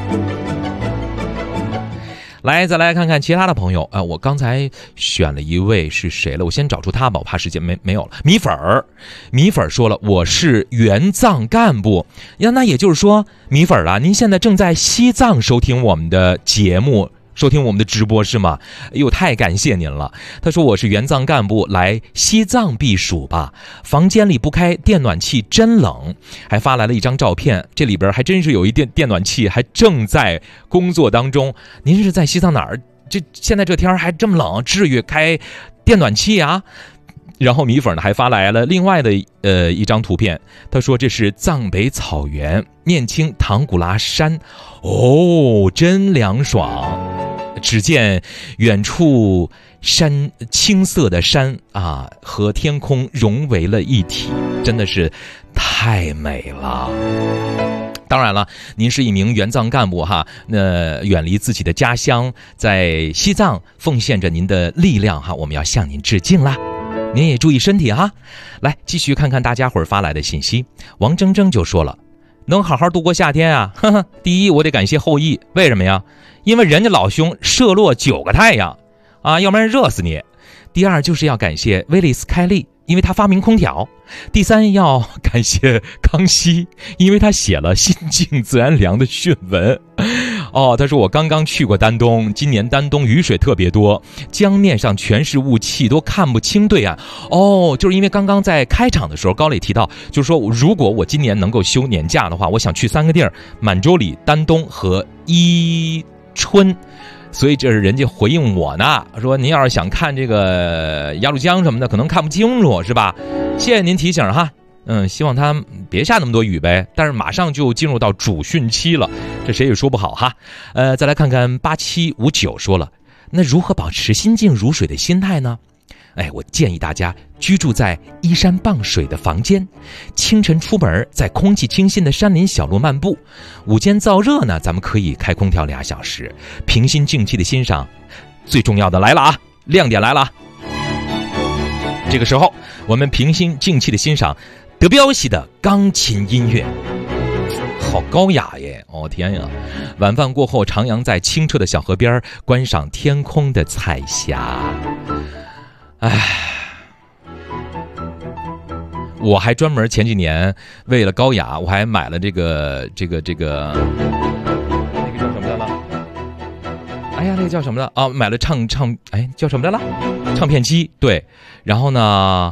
来，再来看看其他的朋友。我刚才选了一位是谁了？我先找出他吧，我怕时间没有了。米粉儿说了，我是援藏干部。那也就是说，米粉儿啊，您现在正在西藏收听我们的节目，收听我们的直播是吗？哎呦，太感谢您了。他说我是援藏干部，来西藏避暑吧，房间里不开电暖气真冷，还发来了一张照片，这里边还真是有一电暖气还正在工作当中。您是在西藏哪儿？现在这天还这么冷，至于开电暖气啊？然后米粉呢还发来了另外的一张图片，他说这是藏北草原念青唐古拉山，哦，真凉爽。只见远处山青色的山啊和天空融为了一体，真的是太美了。当然了，您是一名援藏干部哈，远离自己的家乡，在西藏奉献着您的力量哈，我们要向您致敬啦。您也注意身体哈。来，继续看看大家伙儿发来的信息。王铮铮就说了，能好好度过夏天啊，第一我得感谢后羿，为什么呀？因为人家老兄射落9个太阳啊，要不然热死你。第二就是要感谢威利斯开利，因为他发明空调。第三要感谢康熙，因为他写了心静自然凉的训文。他说我刚刚去过丹东，今年丹东雨水特别多，江面上全是雾气，都看不清对岸。就是因为刚刚在开场的时候高磊提到，就是说如果我今年能够休年假的话，我想去3个地儿，满洲里、丹东和伊春。所以这是人家回应我呢，说您要是想看这个鸭绿江什么的，可能看不清楚是吧？谢谢您提醒哈。希望他别下那么多雨呗，但是马上就进入到主汛期了，这谁也说不好哈。再来看看8759说了，那如何保持心静如水的心态呢？我建议大家居住在依山傍水的房间，清晨出门在空气清新的山林小路漫步，午间燥热呢，咱们可以开空调2小时，平心静气的欣赏。最重要的来了啊，亮点来了啊！这个时候我们平心静气的欣赏德彪西的钢琴音乐，好高雅耶！天呀！晚饭过后，徜徉在清澈的小河边，观赏天空的彩霞。 我还专门前几年为了高雅，我还买了这个那个叫什么来了？哎呀，那个叫什么了啊？买了叫什么来了？唱片机。对，然后呢，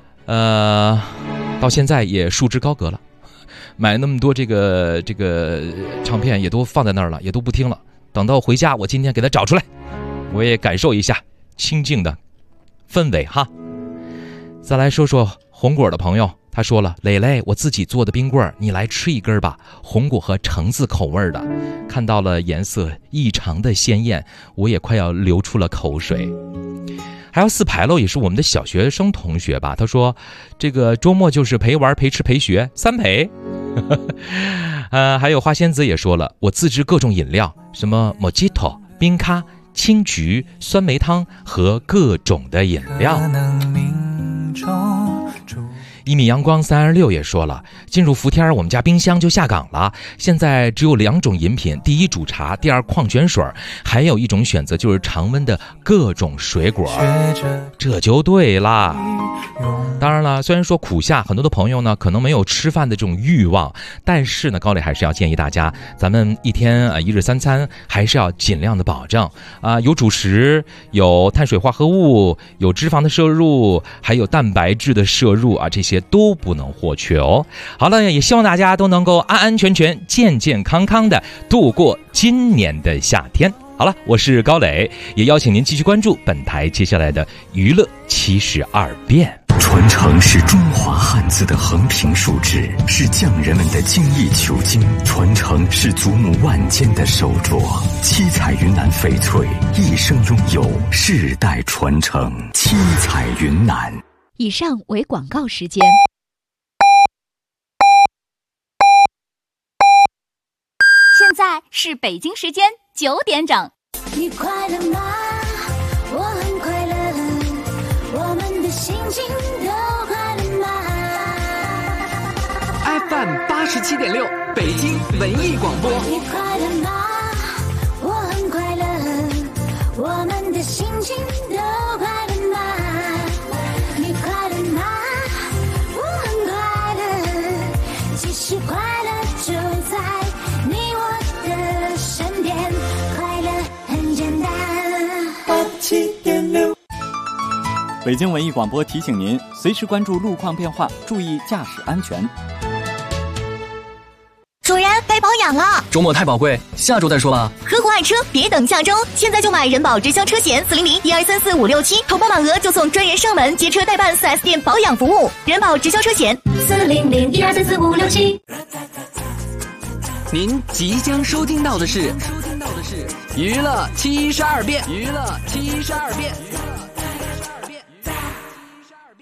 到现在也束之高阁了。买了那么多这个唱片也都放在那儿了，也都不听了。等到回家，我今天给它找出来，我也感受一下清静的氛围哈。再来说说红果的朋友，他说了，蕾蕾，我自己做的冰棍你来吃一根吧，红果和橙子口味的。看到了颜色异常的鲜艳，我也快要流出了口水。还有四牌楼也是我们的小学生同学吧，他说这个周末就是陪玩陪吃陪学3陪。还有花仙子也说了，我自制各种饮料，什么 Mojito、冰咖、青桔、酸梅汤和各种的饮料。1米阳光326也说了，进入伏天我们家冰箱就下岗了，现在只有2种饮品，第一煮茶，第二矿泉水，还有一种选择就是常温的各种水果，这就对啦。当然了，虽然说苦夏很多的朋友呢可能没有吃饭的这种欲望，但是呢高磊还是要建议大家，咱们一天1日3餐还是要尽量的保证有主食，有碳水化合物，有脂肪的摄入，还有蛋白质的摄入这些都不能或缺哦。好了，也希望大家都能够安安全全、健健康康的度过今年的夏天。好了，我是高磊，也邀请您继续关注本台接下来的娱乐72变。
传承是中华汉字的横平竖直，是匠人们的精益求精；传承是祖母万间的手镯。七彩云南翡翠一生拥有，世代传承。七彩云南。
以上为广告时间。
现在是北京时间9点整。
你快乐吗？我很快乐，我们的心情都快乐吗
？FM 87.6，北京文艺广播。
你快乐吗？我很快乐，我们的心情都快乐吗？你快乐吗？我很快乐，其实快乐就在你我的身边，快乐很简单。87.6。
北京文艺广播提醒您，随时关注路况变化，注意驾驶安全。
主人，该保养了。
周末太宝贵，下周再说吧。
合伙爱车，别等下周，现在就买人保直销车险400-1234567，投保满额就送专人上门接车代办 4S 店保养服务。人保直销车险400-1234567。
您即将收听到的是娱乐72变。